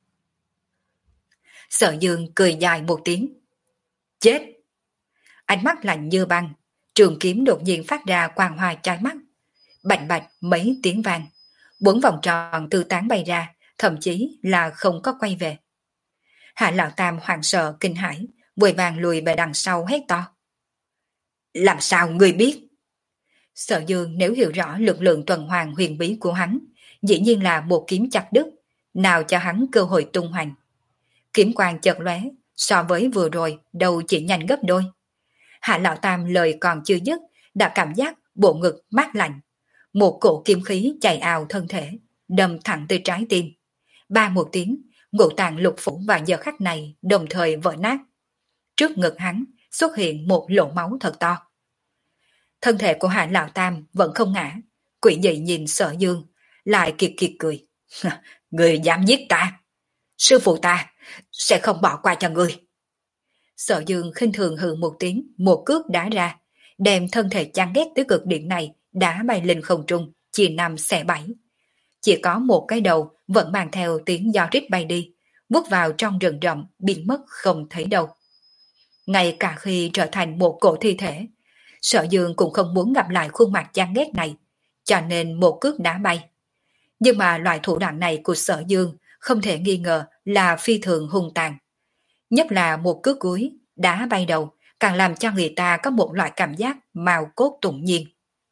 Sở Dương cười dài một tiếng. Chết! Ánh mắt lạnh như băng, trường kiếm đột nhiên phát ra quang hoa trái mắt. Bạch bạch mấy tiếng vang, bốn vòng tròn tư tán bay ra, thậm chí là không có quay về. Hạ Lão Tam hoảng sợ kinh hãi, vội vàng lùi về đằng sau hét to. Làm sao ngươi biết? Sở Dương nếu hiểu rõ lực lượng tuần hoàn huyền bí của hắn, dĩ nhiên là một kiếm chặt đứt, nào cho hắn cơ hội tung hoành. Kiếm quang chợt lóe, so với vừa rồi đầu chỉ nhanh gấp đôi. Hạ Lão Tam lời còn chưa dứt, đã cảm giác bộ ngực mát lạnh. Một cổ kim khí chạy ào thân thể, đâm thẳng tới trái tim. Ba một tiếng, ngũ tạng lục phủ vào giờ khắc này đồng thời vỡ nát. Trước ngực hắn xuất hiện một lỗ máu thật to. Thân thể của Hạ Lão Tam vẫn không ngã, quỷ dị nhìn Sở Dương, lại kiệt kiệt cười. Người dám giết ta, sư phụ ta sẽ không bỏ qua cho người. Sở Dương khinh thường hừ một tiếng, một cước đá ra, đem thân thể chán ghét tới cực điểm này đá bay lên không trung, chia năm xẻ bảy. Chỉ có một cái đầu vẫn mang theo tiếng gió rít bay đi, vút vào trong rừng rậm biến mất không thấy đâu. Ngay cả khi trở thành một cổ thi thể, Sở Dương cũng không muốn gặp lại khuôn mặt chán ghét này, cho nên một cước đá bay. Nhưng mà loại thủ đoạn này của Sở Dương không thể nghi ngờ là phi thường hung tàn. Nhất là một cước cuối, đá bay đầu, càng làm cho người ta có một loại cảm giác màu cốt tụng nhiên.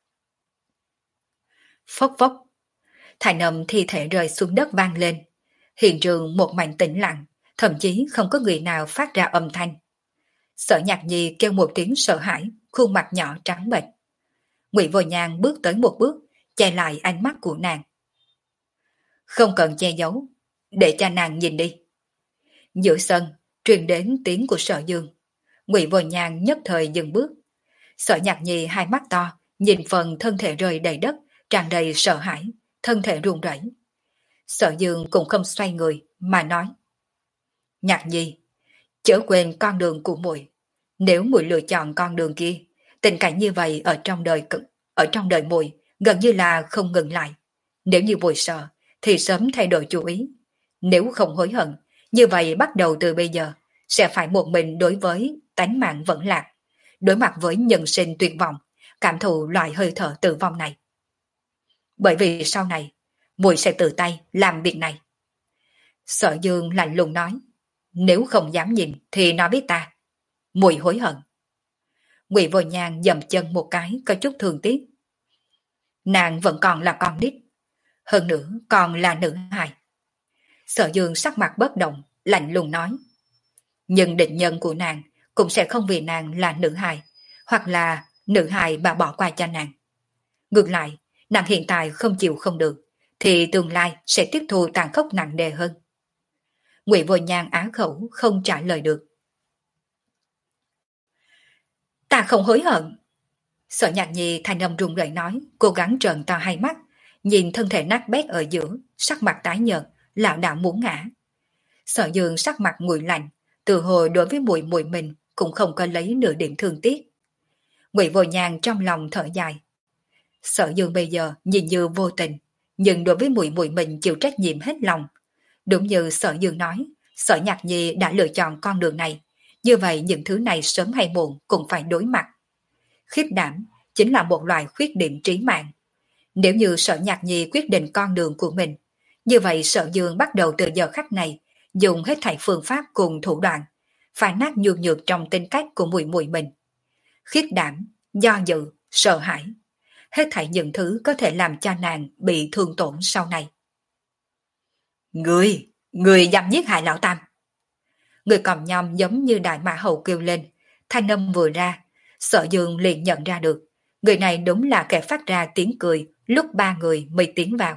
Phốc phốc, thanh âm thi thể rơi xuống đất vang lên. Hiện trường một mảnh tĩnh lặng, thậm chí không có người nào phát ra âm thanh. Sở Nhạc Nhi kêu một tiếng sợ hãi, khuôn mặt nhỏ trắng bệch. Ngụy Vô Nhan bước tới một bước, che lại ánh mắt của nàng. Không cần che giấu, để cho nàng nhìn đi. Giữa sân, truyền đến tiếng của Sở Dương. Ngụy Vô Nhan nhất thời dừng bước. Sở Nhạc Nhi hai mắt to, nhìn phần thân thể rơi đầy đất, tràn đầy sợ hãi, thân thể run rẩy. Sở Dương cũng không xoay người, mà nói. Nhạc Nhi, chớ quên con đường của muội. Nếu muội lựa chọn con đường kia, tình cảnh như vậy ở trong đời ở trong đời muội gần như là không ngừng lại. Nếu như muội sợ, thì sớm thay đổi chủ ý. Nếu không hối hận, như vậy bắt đầu từ bây giờ, sẽ phải một mình đối với tánh mạng vẫn lạc, đối mặt với nhân sinh tuyệt vọng, cảm thụ loại hơi thở tử vong này. Bởi vì sau này, muội sẽ tự tay làm việc này. Sở Dương lạnh lùng nói, nếu không dám nhìn thì nói với ta, muội hối hận. Ngụy Vô Nhan dậm chân một cái có chút thương tiếc. Nàng vẫn còn là con nít, hơn nữa còn là nữ hài. Sở Dương sắc mặt bất động, lạnh lùng nói. Nhưng định nhân của nàng cũng sẽ không vì nàng là nữ hài, hoặc là nữ hài mà bỏ qua cho nàng. Ngược lại, nàng hiện tại không chịu không được, thì tương lai sẽ tiếp thu tàn khốc nặng nề hơn. Ngụy Vô Nhan á khẩu không trả lời được. Ta không hối hận. Sở Nhạc Nhi thanh âm run rẩy nói, cố gắng trợn to hai mắt, nhìn thân thể nát bét ở giữa, sắc mặt tái nhợt, lảo đảo muốn ngã. Sở Dương sắc mặt nguội lạnh, từ hồi đối với muội muội mình cũng không có lấy nửa điểm thương tiếc. Ngụy Vô Nhan trong lòng thở dài. Sở Dương bây giờ nhìn như vô tình, nhưng đối với muội muội mình chịu trách nhiệm hết lòng. Đúng như Sở Dương nói, Sở Nhạc Nhi đã lựa chọn con đường này, như vậy những thứ này sớm hay muộn cũng phải đối mặt. Khiếp đảm chính là một loại khuyết điểm trí mạng. Nếu như Sở Nhạc Nhi quyết định con đường của mình, như vậy Sở Dương bắt đầu từ giờ khắc này dùng hết thảy phương pháp cùng thủ đoạn, phá nát nhược nhược trong tính cách của muội muội mình. Khiếp đảm, do dự, sợ hãi, hết thảy những thứ có thể làm cho nàng bị thương tổn sau này. Người, người dám giết hại lão tam. Người cầm nhom giống như đại mã hầu kêu lên, thanh âm vừa ra, Sở Dương liền nhận ra được, người này đúng là kẻ phát ra tiếng cười lúc ba người mới tiến vào.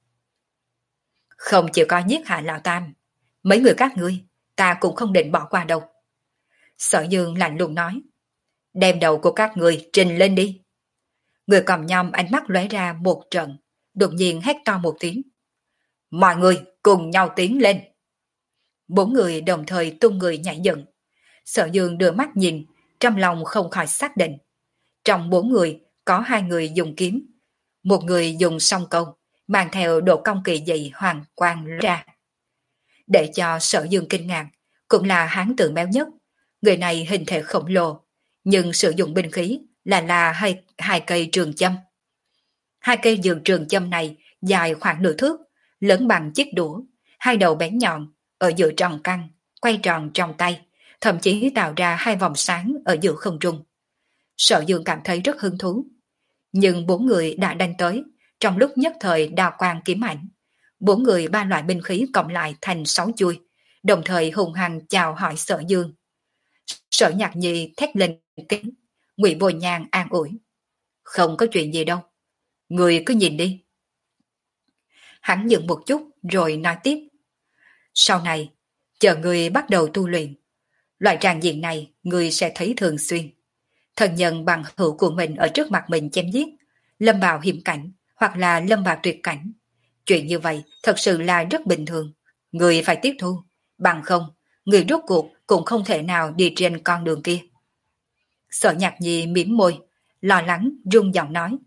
Không chịu có giết hại lão tam, mấy người các ngươi, ta cũng không định bỏ qua đâu. Sở Dương lạnh lùng nói, đem đầu của các ngươi trình lên đi. Người cầm nhom ánh mắt lóe ra một trận, đột nhiên hét to một tiếng. Mọi người cùng nhau tiến lên. Bốn người đồng thời tung người nhảy dựng. Sở Dương đưa mắt nhìn, trong lòng không khỏi xác định. Trong bốn người có hai người dùng kiếm, một người dùng song câu, mang theo độ cong kỳ dị hoàng quang ra. Để cho Sở Dương kinh ngạc, cũng là hán tử béo nhất. Người này hình thể khổng lồ, nhưng sử dụng binh khí là là hai, hai cây trường châm. Hai cây dường trường châm này dài khoảng nửa thước, lớn bằng chiếc đũa, hai đầu bén nhọn, ở giữa tròn căng, quay tròn trong tay, thậm chí tạo ra hai vòng sáng ở giữa không trung. Sở Dương cảm thấy rất hứng thú. Nhưng bốn người đã đánh tới, trong lúc nhất thời đào quang kiếm ảnh. Bốn người ba loại binh khí cộng lại thành sáu chuôi, đồng thời hùng hăng chào hỏi Sở Dương. Sở Nhạc Nhi thét lên kính, Ngụy Vô Nhan an ủi. Không có chuyện gì đâu, người cứ nhìn đi. Hắn dừng một chút rồi nói tiếp. Sau này, chờ người bắt đầu tu luyện, loại tràng diện này người sẽ thấy thường xuyên. Thần nhân bằng hữu của mình ở trước mặt mình chém giết, lâm vào hiểm cảnh hoặc là lâm vào tuyệt cảnh. Chuyện như vậy thật sự là rất bình thường. Người phải tiếp thu, bằng không, người rốt cuộc cũng không thể nào đi trên con đường kia. Sở Nhạc Nhi mỉm môi, lo lắng run giọng nói.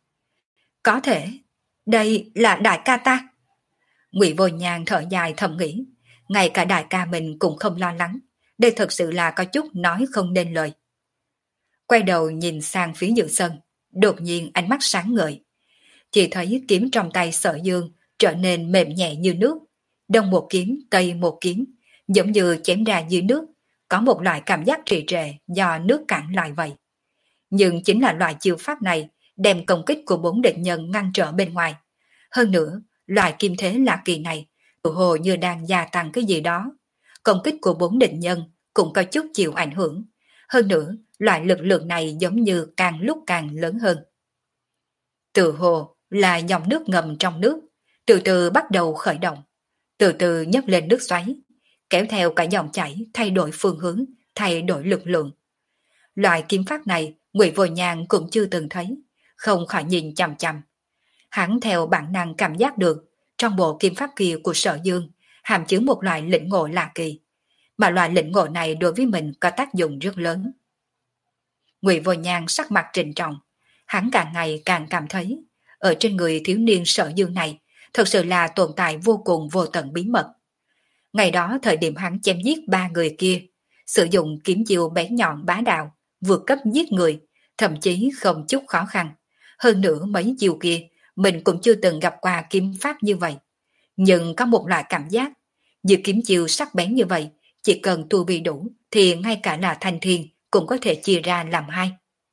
Có thể, đây là đại ca ta. Ngụy Vô Nhan thở dài thầm nghĩ, ngay cả đại ca mình cũng không lo lắng, đây thật sự là có chút nói không nên lời. Quay đầu nhìn sang phía giữa sân, đột nhiên ánh mắt sáng ngời. Chỉ thấy kiếm trong tay Sở Dương trở nên mềm nhẹ như nước, đông một kiếm tây một kiếm, giống như chém ra dưới nước, có một loại cảm giác trì trệ do nước cạn lại vậy. Nhưng chính là loại chiêu pháp này đem công kích của bốn địch nhân ngăn trở bên ngoài. Hơn nữa, loại kim thế lạ kỳ này tự hồ như đang gia tăng cái gì đó. Công kích của bốn địch nhân cũng có chút chịu ảnh hưởng. Hơn nữa, loại lực lượng này giống như càng lúc càng lớn hơn. Tự hồ là dòng nước ngầm trong nước, từ từ bắt đầu khởi động, từ từ nhấc lên nước xoáy, kéo theo cả dòng chảy thay đổi phương hướng, thay đổi lực lượng. Loại kiếm pháp này Ngụy Vô Nhàn cũng chưa từng thấy, không khỏi nhìn chằm chằm. Hắn theo bản năng cảm giác được, trong bộ kiếm pháp kia của Sở Dương hàm chứa một loại lĩnh ngộ lạ kỳ, mà loại lĩnh ngộ này đối với mình có tác dụng rất lớn. Ngụy Vô Nhàn sắc mặt trịnh trọng, hắn càng ngày càng cảm thấy, ở trên người thiếu niên Sở Dương này thật sự là tồn tại vô cùng vô tận bí mật. Ngày đó thời điểm hắn chém giết ba người kia, sử dụng kiếm chiêu bén nhọn bá đạo, vượt cấp giết người, thậm chí không chút khó khăn. Hơn nữa mấy chiêu kia, mình cũng chưa từng gặp qua kiếm pháp như vậy. Nhưng có một loại cảm giác, giữa kiếm chiêu sắc bén như vậy, chỉ cần tu vi đủ, thì ngay cả là thanh thiên cũng có thể chia ra làm hai.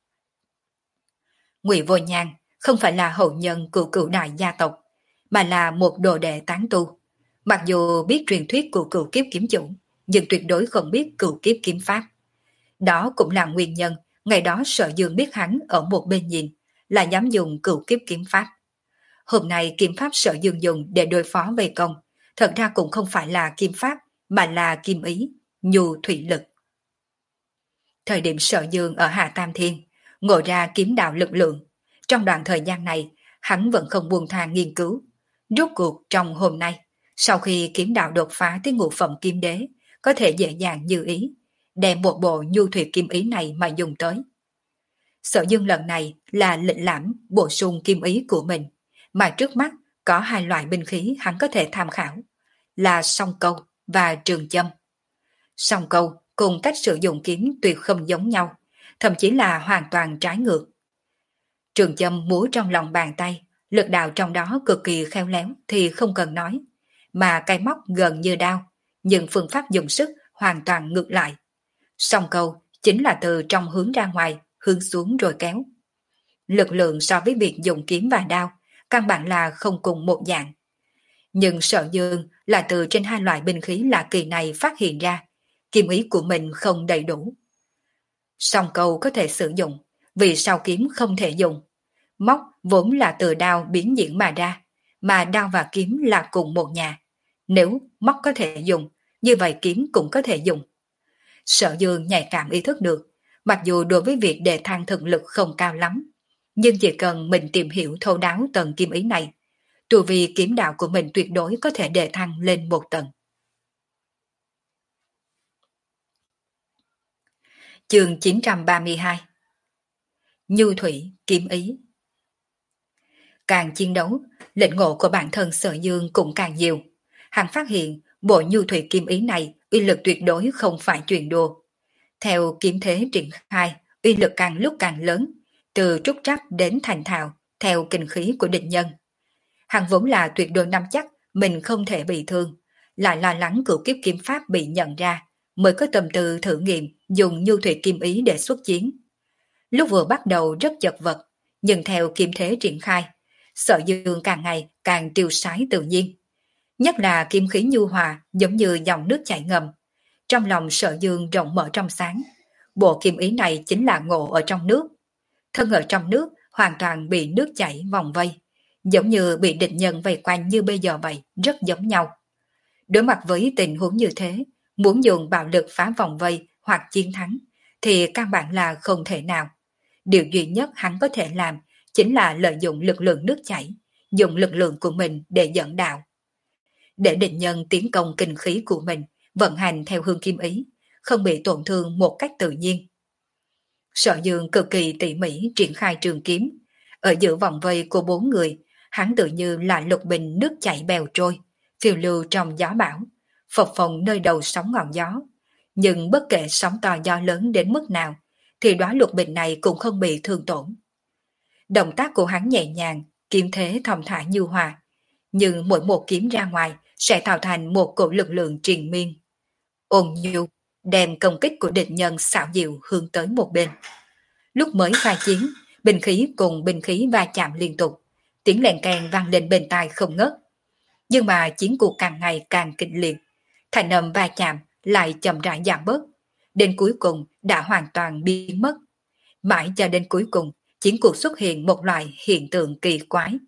Ngụy Vô Nhàn không phải là hậu nhân của cửu đại gia tộc, mà là một đồ đệ tán tu. Mặc dù biết truyền thuyết của cửu kiếp kiếm chủ, nhưng tuyệt đối không biết cửu kiếp kiếm pháp. Đó cũng là nguyên nhân ngày đó Sở Dương biết hắn ở một bên nhìn, là dám dùng cửu kiếp kiếm pháp. Hôm nay kiếm pháp Sở Dương dùng để đối phó vây công, thật ra cũng không phải là kiếm pháp, mà là kim ý, nhu thủy lực. Thời điểm Sở Dương ở Hạ Tam Thiên, ngộ ra kiếm đạo lực lượng, trong đoạn thời gian này, hắn vẫn không buông tha nghiên cứu. Rốt cuộc trong hôm nay, sau khi kiếm đạo đột phá tới ngũ phẩm kim đế, có thể dễ dàng như ý, đem một bộ nhu thủy kim ý này mà dùng tới. Sở Dương lần này là lĩnh lãm bổ sung kim ý của mình, mà trước mắt có hai loại binh khí hắn có thể tham khảo, là song câu và trường châm. Song câu cùng cách sử dụng kiếm tuyệt không giống nhau, thậm chí là hoàn toàn trái ngược. Trường châm múa trong lòng bàn tay, lực đạo trong đó cực kỳ khéo léo thì không cần nói, mà cái móc gần như đao, nhưng phương pháp dùng sức hoàn toàn ngược lại. Song câu chính là từ trong hướng ra ngoài, hướng xuống rồi kéo. Lực lượng so với việc dùng kiếm và đao, căn bản là không cùng một dạng. Nhưng Sở Dương là từ trên hai loại binh khí lạ kỳ này phát hiện ra, kiếm ý của mình không đầy đủ. Song câu có thể sử dụng, vì sao kiếm không thể dùng? Móc vốn là từ đao biến diễn mà ra, mà đao và kiếm là cùng một nhà. Nếu móc có thể dùng, như vậy kiếm cũng có thể dùng. Sở Dương nhạy cảm ý thức được, mặc dù đối với việc đề thăng thực lực không cao lắm, nhưng chỉ cần mình tìm hiểu thấu đáo tầng kiếm ý này, tu vi kiếm đạo của mình tuyệt đối có thể đề thăng lên một tầng. Chương chín trăm ba mươi hai. Nhu thủy kiếm ý. Càng chiến đấu, lĩnh ngộ của bản thân Sở Dương cũng càng nhiều. Hắn phát hiện bộ nhu thủy kiếm ý này uy lực tuyệt đối không phải chuyện đùa. Theo kiếm thế triển khai, uy lực càng lúc càng lớn, từ trúc trắc đến thành thạo, theo kinh khí của địch nhân. Hắn vốn là tuyệt đối nắm chắc mình không thể bị thương, lại lo lắng cửu kiếp kiếm pháp bị nhận ra, mới có tâm tư thử nghiệm dùng nhu thủy kiếm ý để xuất chiến. Lúc vừa bắt đầu rất chật vật, nhưng theo kiếm thế triển khai, Sở Dương càng ngày càng tiêu sái tự nhiên. Nhất là kiếm khí nhu hòa giống như dòng nước chảy ngầm. Trong lòng Sở Dương rộng mở trong sáng. Bộ kiếm ý này chính là ngộ ở trong nước. Thân ở trong nước hoàn toàn bị nước chảy vòng vây, giống như bị địch nhân vây quanh như bây giờ vậy, rất giống nhau. Đối mặt với tình huống như thế, muốn dùng bạo lực phá vòng vây hoặc chiến thắng, thì căn bản là không thể nào. Điều duy nhất hắn có thể làm chính là lợi dụng lực lượng nước chảy, dùng lực lượng của mình để dẫn đạo. Để địch nhân tiến công kinh khí của mình, vận hành theo hướng kim ý, không bị tổn thương một cách tự nhiên. Sở Dương cực kỳ tỉ mỉ triển khai trường kiếm. Ở giữa vòng vây của bốn người, hắn tự như là lục bình nước chảy bèo trôi, phiêu lưu trong gió bão, phập phồng nơi đầu sóng ngọn gió. Nhưng bất kể sóng to gió lớn đến mức nào, thì đóa lục bình này cũng không bị thương tổn. Động tác của hắn nhẹ nhàng, kiếm thế thong thả như hòa, nhưng mỗi một kiếm ra ngoài sẽ tạo thành một cổ lực lượng triền miên. Ôn nhu, đem công kích của địch nhân xảo diệu hướng tới một bên. Lúc mới khai chiến, binh khí cùng binh khí va chạm liên tục, tiếng lèn keng vang lên bên tai không ngớt. Nhưng mà chiến cuộc càng ngày càng kịch liệt, thành âm va chạm lại chậm rãi giảm bớt, đến cuối cùng đã hoàn toàn biến mất. Mãi cho đến cuối cùng, chiến cuộc xuất hiện một loại hiện tượng kỳ quái.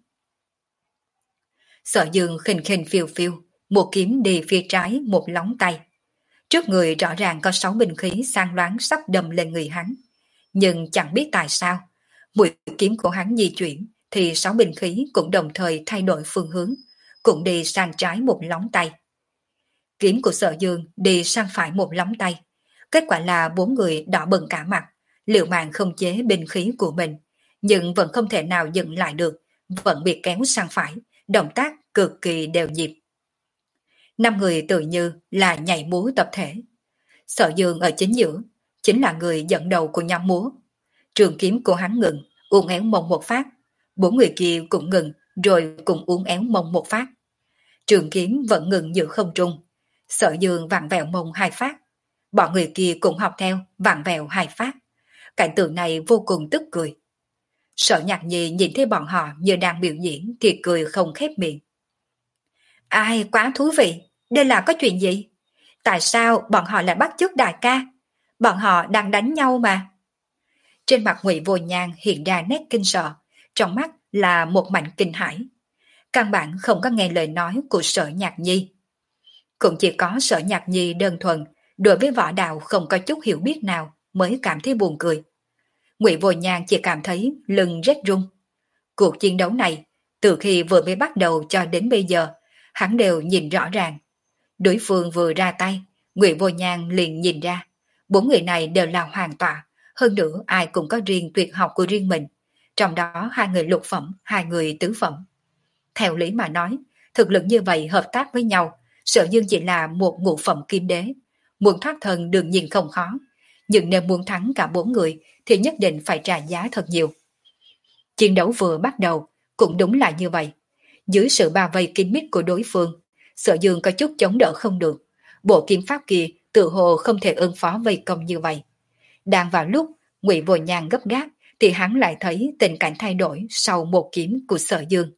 Sở Dương khinh khinh phiêu phiêu, một kiếm đi phía trái một lóng tay. Trước người rõ ràng có sáu binh khí sang loáng sắp đâm lên người hắn. Nhưng chẳng biết tại sao, mũi kiếm của hắn di chuyển thì sáu binh khí cũng đồng thời thay đổi phương hướng, cũng đi sang trái một lóng tay. Kiếm của Sở Dương đi sang phải một lóng tay. Kết quả là bốn người đỏ bừng cả mặt, liều mạng không chế binh khí của mình, nhưng vẫn không thể nào dừng lại được, vẫn bị kéo sang phải, động tác cực kỳ đều nhịp. Năm người tự như là nhảy múa tập thể. Sở Dương ở chính giữa, chính là người dẫn đầu của nhóm múa. Trường kiếm của hắn ngừng, uốn éo mông một phát. Bốn người kia cũng ngừng, rồi cùng uốn éo mông một phát. Trường kiếm vẫn ngừng giữa không trung. Sở Dương vặn vẹo mông hai phát. Bọn người kia cũng học theo, vặn vẹo hai phát. Cảnh tượng này vô cùng tức cười. Sở Nhạc Nhi nhìn thấy bọn họ như đang biểu diễn thì cười không khép miệng. Ai, quá thú vị, đây là có chuyện gì? Tại sao bọn họ lại bắt chước đại ca? Bọn họ đang đánh nhau mà. Trên mặt Ngụy Vô Nhan hiện ra nét kinh sợ, trong mắt là một mảnh kinh hãi. Căn bản không có nghe lời nói của Sở Nhạc Nhi. Cũng chỉ có Sở Nhạc Nhi đơn thuần, đối với võ đạo không có chút hiểu biết nào mới cảm thấy buồn cười. Ngụy Vô Nhan chỉ cảm thấy lưng rét run. Cuộc chiến đấu này, từ khi vừa mới bắt đầu cho đến bây giờ, hắn đều nhìn rõ ràng. Đối phương vừa ra tay, Ngụy Vô Nhan liền nhìn ra, bốn người này đều là hoàn tọa, hơn nữa ai cũng có riêng tuyệt học của riêng mình, trong đó hai người lục phẩm, hai người tứ phẩm. Theo lý mà nói, thực lực như vậy hợp tác với nhau, Sở Dương chỉ là một ngũ phẩm kim đế, muốn thoát thân đương nhiên không khó, nhưng nếu muốn thắng cả bốn người thì nhất định phải trả giá thật nhiều. Chiến đấu vừa bắt đầu, cũng đúng là như vậy. Dưới sự bao vây kín mít của đối phương, Sở Dương có chút chống đỡ không được. Bộ kiếm pháp kia tự hồ không thể ứng phó vây công như vậy. Đang vào lúc Ngụy Vô Nhan gấp gáp thì hắn lại thấy tình cảnh thay đổi sau một kiếm của Sở Dương.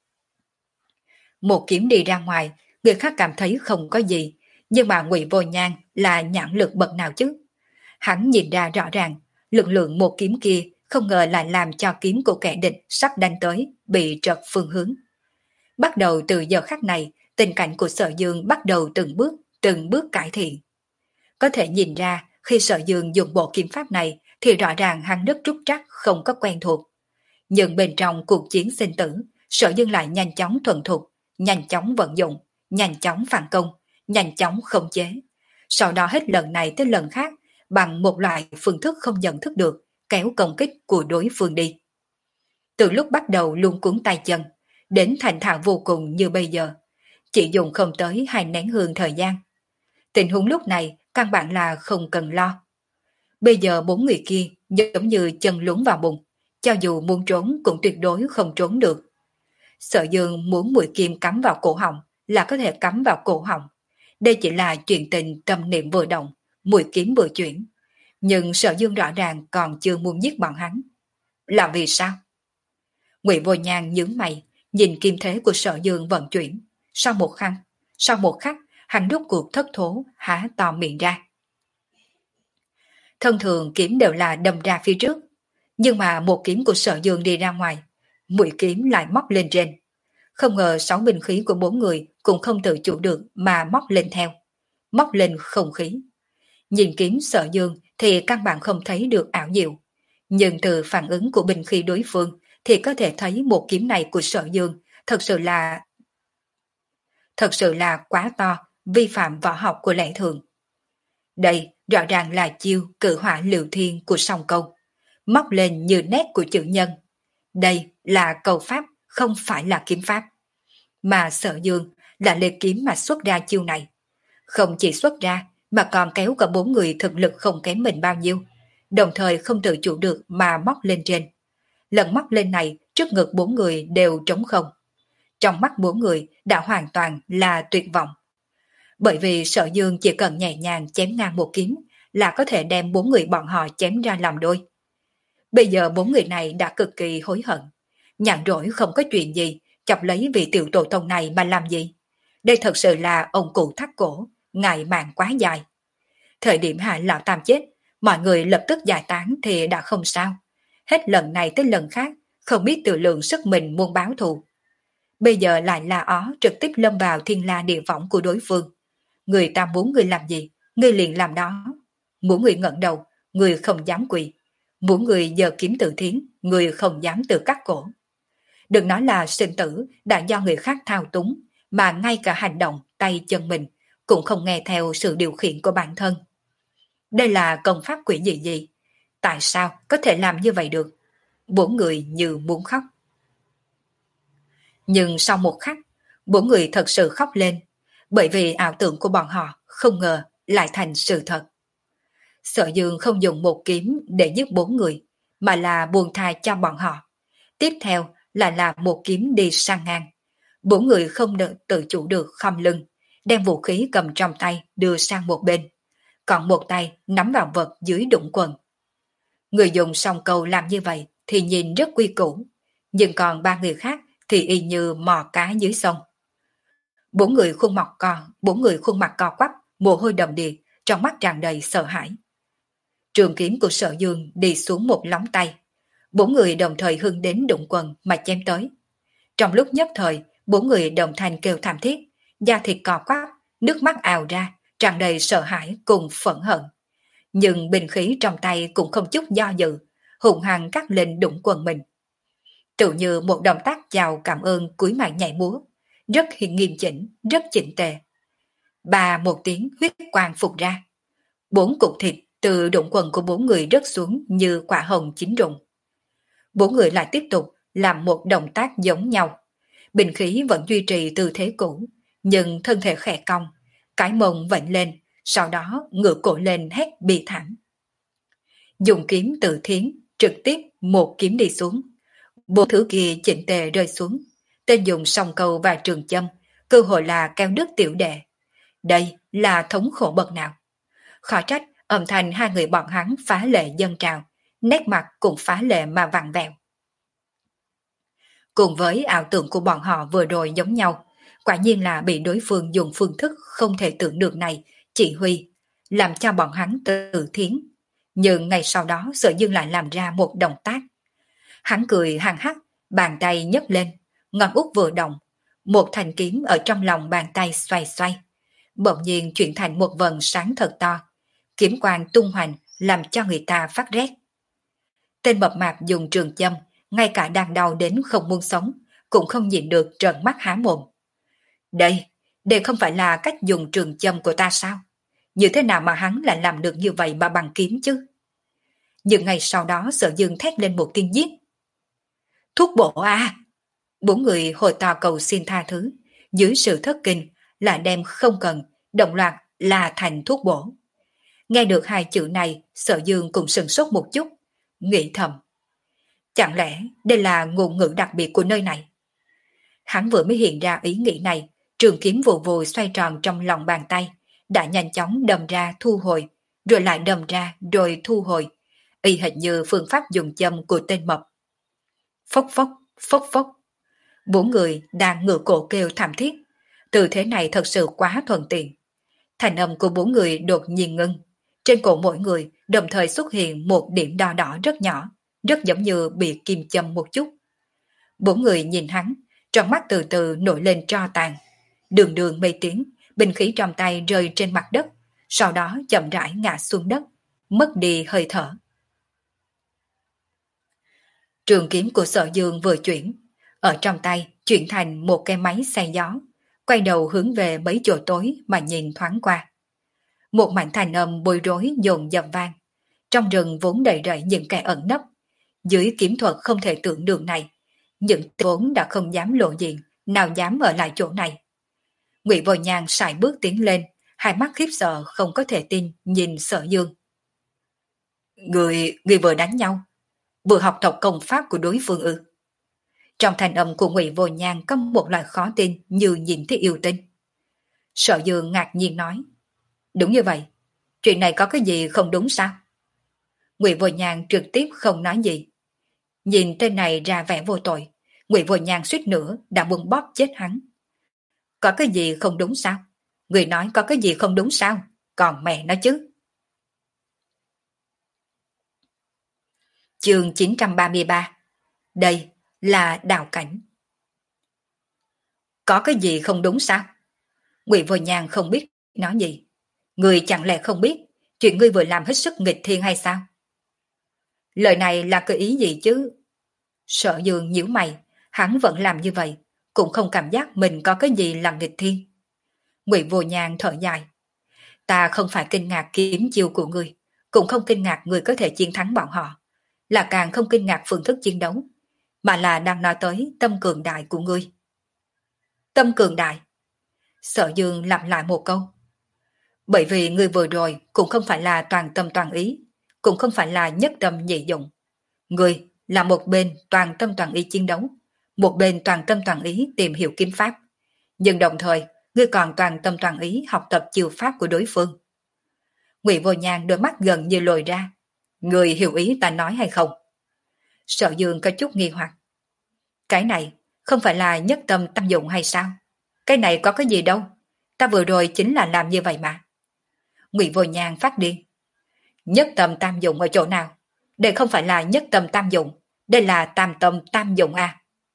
Một kiếm đi ra ngoài, người khác cảm thấy không có gì, nhưng mà Ngụy Vô Nhan là nhãn lực bậc nào chứ? Hắn nhìn ra rõ ràng, lực lượng một kiếm kia không ngờ lại làm cho kiếm của kẻ địch sắp đánh tới bị trật phương hướng. Bắt đầu từ giờ khắc này, tình cảnh của Sở Dương bắt đầu từng bước, từng bước cải thiện. Có thể nhìn ra, khi Sở Dương dùng bộ kiếm pháp này thì rõ ràng hắn rất trúc trắc, không có quen thuộc. Nhưng bên trong cuộc chiến sinh tử, Sở Dương lại nhanh chóng thuần thục, nhanh chóng vận dụng, nhanh chóng phản công, nhanh chóng khống chế. Sau đó hết lần này tới lần khác, bằng một loại phương thức không nhận thức được, kéo công kích của đối phương đi. Từ lúc bắt đầu luôn cuốn tay chân, đến thành thạo vô cùng như bây giờ, chỉ dùng không tới hai nén hương thời gian. Tình huống lúc này căn bản là không cần lo. Bây giờ bốn người kia giống như chân lún vào bùn, cho dù muốn trốn cũng tuyệt đối không trốn được. Sở Dương muốn mũi kim cắm vào cổ họng là có thể cắm vào cổ họng. Đây chỉ là chuyện tình tâm niệm vừa động, mũi kiếm vừa chuyển. Nhưng Sở Dương rõ ràng còn chưa muốn giết bọn hắn. Là vì sao? Ngụy Vô Nhan nhướng mày, nhìn kim thế của Sở Dương vận chuyển. Sau một khắc, sau một khắc, hắn rút cuộc thất thố, há to miệng ra. Thông thường kiếm đều là đâm ra phía trước, nhưng mà một kiếm của Sở Dương đi ra ngoài, mũi kiếm lại móc lên trên. Không ngờ sáu binh khí của bốn người cũng không tự chủ được mà móc lên theo, móc lên không khí. Nhìn kiếm Sở Dương thì căn bản không thấy được ảo diệu, nhưng từ phản ứng của binh khí đối phương thì có thể thấy một kiếm này của Sở Dương thật sự là thật sự là quá to, vi phạm võ học của lẽ thường. Đây rõ ràng là chiêu cự hỏa liều thiên của song câu, móc lên như nét của chữ nhân. Đây là câu pháp, không phải là kiếm pháp. Mà Sở Dương là lấy kiếm mà xuất ra chiêu này. Không chỉ xuất ra mà còn kéo cả bốn người thực lực không kém mình bao nhiêu, đồng thời không tự chủ được mà móc lên trên. Lần móc lên này trước ngực bốn người đều trống không. trong mắt bốn người đã hoàn toàn là tuyệt vọng. Bởi vì Sở Dương chỉ cần nhẹ nhàng chém ngang một kiếm là có thể đem bốn người bọn họ chém ra làm đôi. Bây giờ bốn người này đã cực kỳ hối hận. Nhàn rỗi không có chuyện gì, chọc lấy vị tiểu tổ tông này mà làm gì? Đây thật sự là ông cụ thắt cổ, ngại mạng quá dài. Thời điểm Hạ Lão Tam chết, mọi người lập tức giải tán thì đã không sao. Hết lần này tới lần khác, không biết tự lượng sức mình muốn báo thù. Bây giờ lại là ó trực tiếp lâm vào thiên la địa võng của đối phương. Người ta muốn người làm gì, người liền làm đó. Muốn người ngẩng đầu, người không dám quỳ. Muốn người giờ kiếm tự thiến, người không dám tự cắt cổ. Đừng nói là sinh tử đã do người khác thao túng, mà ngay cả hành động tay chân mình cũng không nghe theo sự điều khiển của bản thân. Đây là công pháp quỷ dị gì? Tại sao có thể làm như vậy được? Bốn người như muốn khóc. Nhưng sau một khắc, bốn người thật sự khóc lên, bởi vì ảo tưởng của bọn họ không ngờ lại thành sự thật. Sở Dương không dùng một kiếm để giết bốn người, mà là buông tha cho bọn họ. Tiếp theo là là một kiếm đi sang ngang. Bốn người không được tự chủ được khom lưng, đem vũ khí cầm trong tay đưa sang một bên, còn một tay nắm vào vật dưới đũng quần. Người dùng song câu làm như vậy thì nhìn rất quy củ, nhưng còn ba người khác thì y như mò cá dưới sông. Bốn người khuôn mặt co, bốn người khuôn mặt co quắp, mồ hôi đầm đìa, trong mắt tràn đầy sợ hãi. Trường kiếm của Sở Dương đi xuống một lóng tay. Bốn người đồng thời hưng đến đụng quần mà chém tới. Trong lúc nhất thời, bốn người đồng thanh kêu thảm thiết, da thịt cò quắp, nước mắt ào ra, tràn đầy sợ hãi cùng phẫn hận. Nhưng bình khí trong tay cũng không chút do dự, hùng hăng cắt lên đụng quần mình. Tự như một động tác chào cảm ơn cúi mặt nhảy múa, rất nghiêm chỉnh, rất chỉnh tề. Ba một tiếng huyết quang phục ra. Bốn cục thịt từ đụng quần của bốn người rớt xuống như quả hồng chín rụng. Bốn người lại tiếp tục làm một động tác giống nhau. Bình khí vẫn duy trì tư thế cũ, nhưng thân thể khẽ cong, cái mông vặn lên, sau đó ngửa cổ lên hét bi thảm. Dùng kiếm tự thiến, trực tiếp một kiếm đi xuống. Bốn thứ kia chỉnh tề rơi xuống. Tên dùng song câu và trường châm, cơ hội là kéo đứt tiểu đệ. Đây là thống khổ bậc nào? Khó trách âm thanh hai người bọn hắn phá lệ dâng trào, nét mặt cũng phá lệ mà vặn vẹo. Cùng với ảo tưởng của bọn họ vừa rồi giống nhau, quả nhiên là bị đối phương dùng phương thức không thể tưởng được này chỉ huy, làm cho bọn hắn tự thiến. Nhưng ngày sau đó Sở Dương lại làm ra một động tác. Hắn cười hằng hắc, bàn tay nhấc lên, ngón út vừa động, một thanh kiếm ở trong lòng bàn tay xoay xoay, bỗng nhiên chuyển thành một vần sáng thật to, kiếm quang tung hoành làm cho người ta phát rét. Tên mập mạp dùng trường châm, ngay cả đang đau đến không muốn sống, cũng không nhịn được trợn mắt há mồm. Đây, đây không phải là cách dùng trường châm của ta sao? Như thế nào mà hắn lại làm được như vậy mà bằng kiếm chứ? Nhưng ngày sau đó Sở Dương thét lên một tiếng giết. Thuốc bổ à! Bốn người hồi to cầu xin tha thứ, dưới sự thất kinh là đem không cần, đồng loạt là thành thuốc bổ. Nghe được hai chữ này, Sở Dương cũng sừng sốt một chút, nghĩ thầm. Chẳng lẽ đây là ngôn ngữ đặc biệt của nơi này? Hắn vừa mới hiện ra ý nghĩ này, trường kiếm vù vù xoay tròn trong lòng bàn tay, đã nhanh chóng đâm ra thu hồi, rồi lại đâm ra rồi thu hồi, y hệt như phương pháp dùng châm của tên mập. Phốc phốc, phốc phốc. Bốn người đang ngửa cổ kêu thảm thiết, tư thế này thật sự quá thuận tiện. Thành âm của bốn người đột nhiên ngưng, trên cổ mỗi người đồng thời xuất hiện một điểm đỏ đỏ rất nhỏ, rất giống như bị kim châm một chút. Bốn người nhìn hắn, trong mắt từ từ nổi lên tro tàn. Đường đường mây tiếng, binh khí trong tay rơi trên mặt đất, sau đó chậm rãi ngã xuống đất, mất đi hơi thở. Trường kiếm của Sở Dương vừa chuyển, ở trong tay chuyển thành một cái máy xay gió, quay đầu hướng về mấy chỗ tối mà nhìn thoáng qua. Một mảnh thành âm bối rối dồn dập vang, trong rừng vốn đầy rẫy những kẻ ẩn nấp. Dưới kiếm thuật không thể tưởng được này, những vốn đã không dám lộ diện, nào dám ở lại chỗ này. Ngụy Vô Nhàn sải bước tiến lên, hai mắt khiếp sợ không có thể tin nhìn Sở Dương. Người, người vừa đánh nhau, vừa học thuộc công pháp của đối phương ư? Trong thanh âm của Ngụy Vô Nhan có một loại khó tin như nhìn thấy yêu tinh. Sở Dương ngạc nhiên nói, đúng như vậy, chuyện này có cái gì không đúng sao? Ngụy Vô Nhan trực tiếp không nói gì. Nhìn tên này ra vẻ vô tội, Ngụy Vô Nhan suýt nữa đã muốn bóp chết hắn. Có cái gì không đúng sao? Người nói có cái gì không đúng sao? Còn mẹ nó chứ. Chương chín trăm ba mươi ba. Đây là đào cảnh. Có cái gì không đúng sao? Ngụy Vô Nhan không biết nói gì. Người chẳng lẽ không biết chuyện ngươi vừa làm hết sức nghịch thiên hay sao? Lời này là cái ý gì chứ? Sở Dương nhíu mày, hắn vẫn làm như vậy, cũng không cảm giác mình có cái gì làm nghịch thiên. Ngụy Vô Nhan thở dài. Ta không phải kinh ngạc kiếm chiêu của ngươi, cũng không kinh ngạc người có thể chiến thắng bọn họ, là càng không kinh ngạc phương thức chiến đấu, mà là đang nói tới tâm cường đại của ngươi. Tâm cường đại. Sở Dương lặp lại một câu. Bởi vì ngươi vừa rồi cũng không phải là toàn tâm toàn ý, cũng không phải là nhất tâm nhị dụng. Ngươi là một bên toàn tâm toàn ý chiến đấu, một bên toàn tâm toàn ý tìm hiểu kiếm pháp. Nhưng đồng thời, ngươi còn toàn tâm toàn ý học tập chiêu pháp của đối phương. Ngụy Vô Nhan đôi mắt gần như lồi ra. Ngươi hiểu ý ta nói hay không? Sở Dương có chút nghi hoặc. Cái này không phải là nhất tâm tam dụng hay sao? Cái này có cái gì đâu. Ta vừa rồi chính là làm như vậy mà. Ngụy Vô Nhan phát điên. Nhất tâm tam dụng ở chỗ nào? Đây không phải là nhất tâm tam dụng, đây là tam tâm tam dụng à?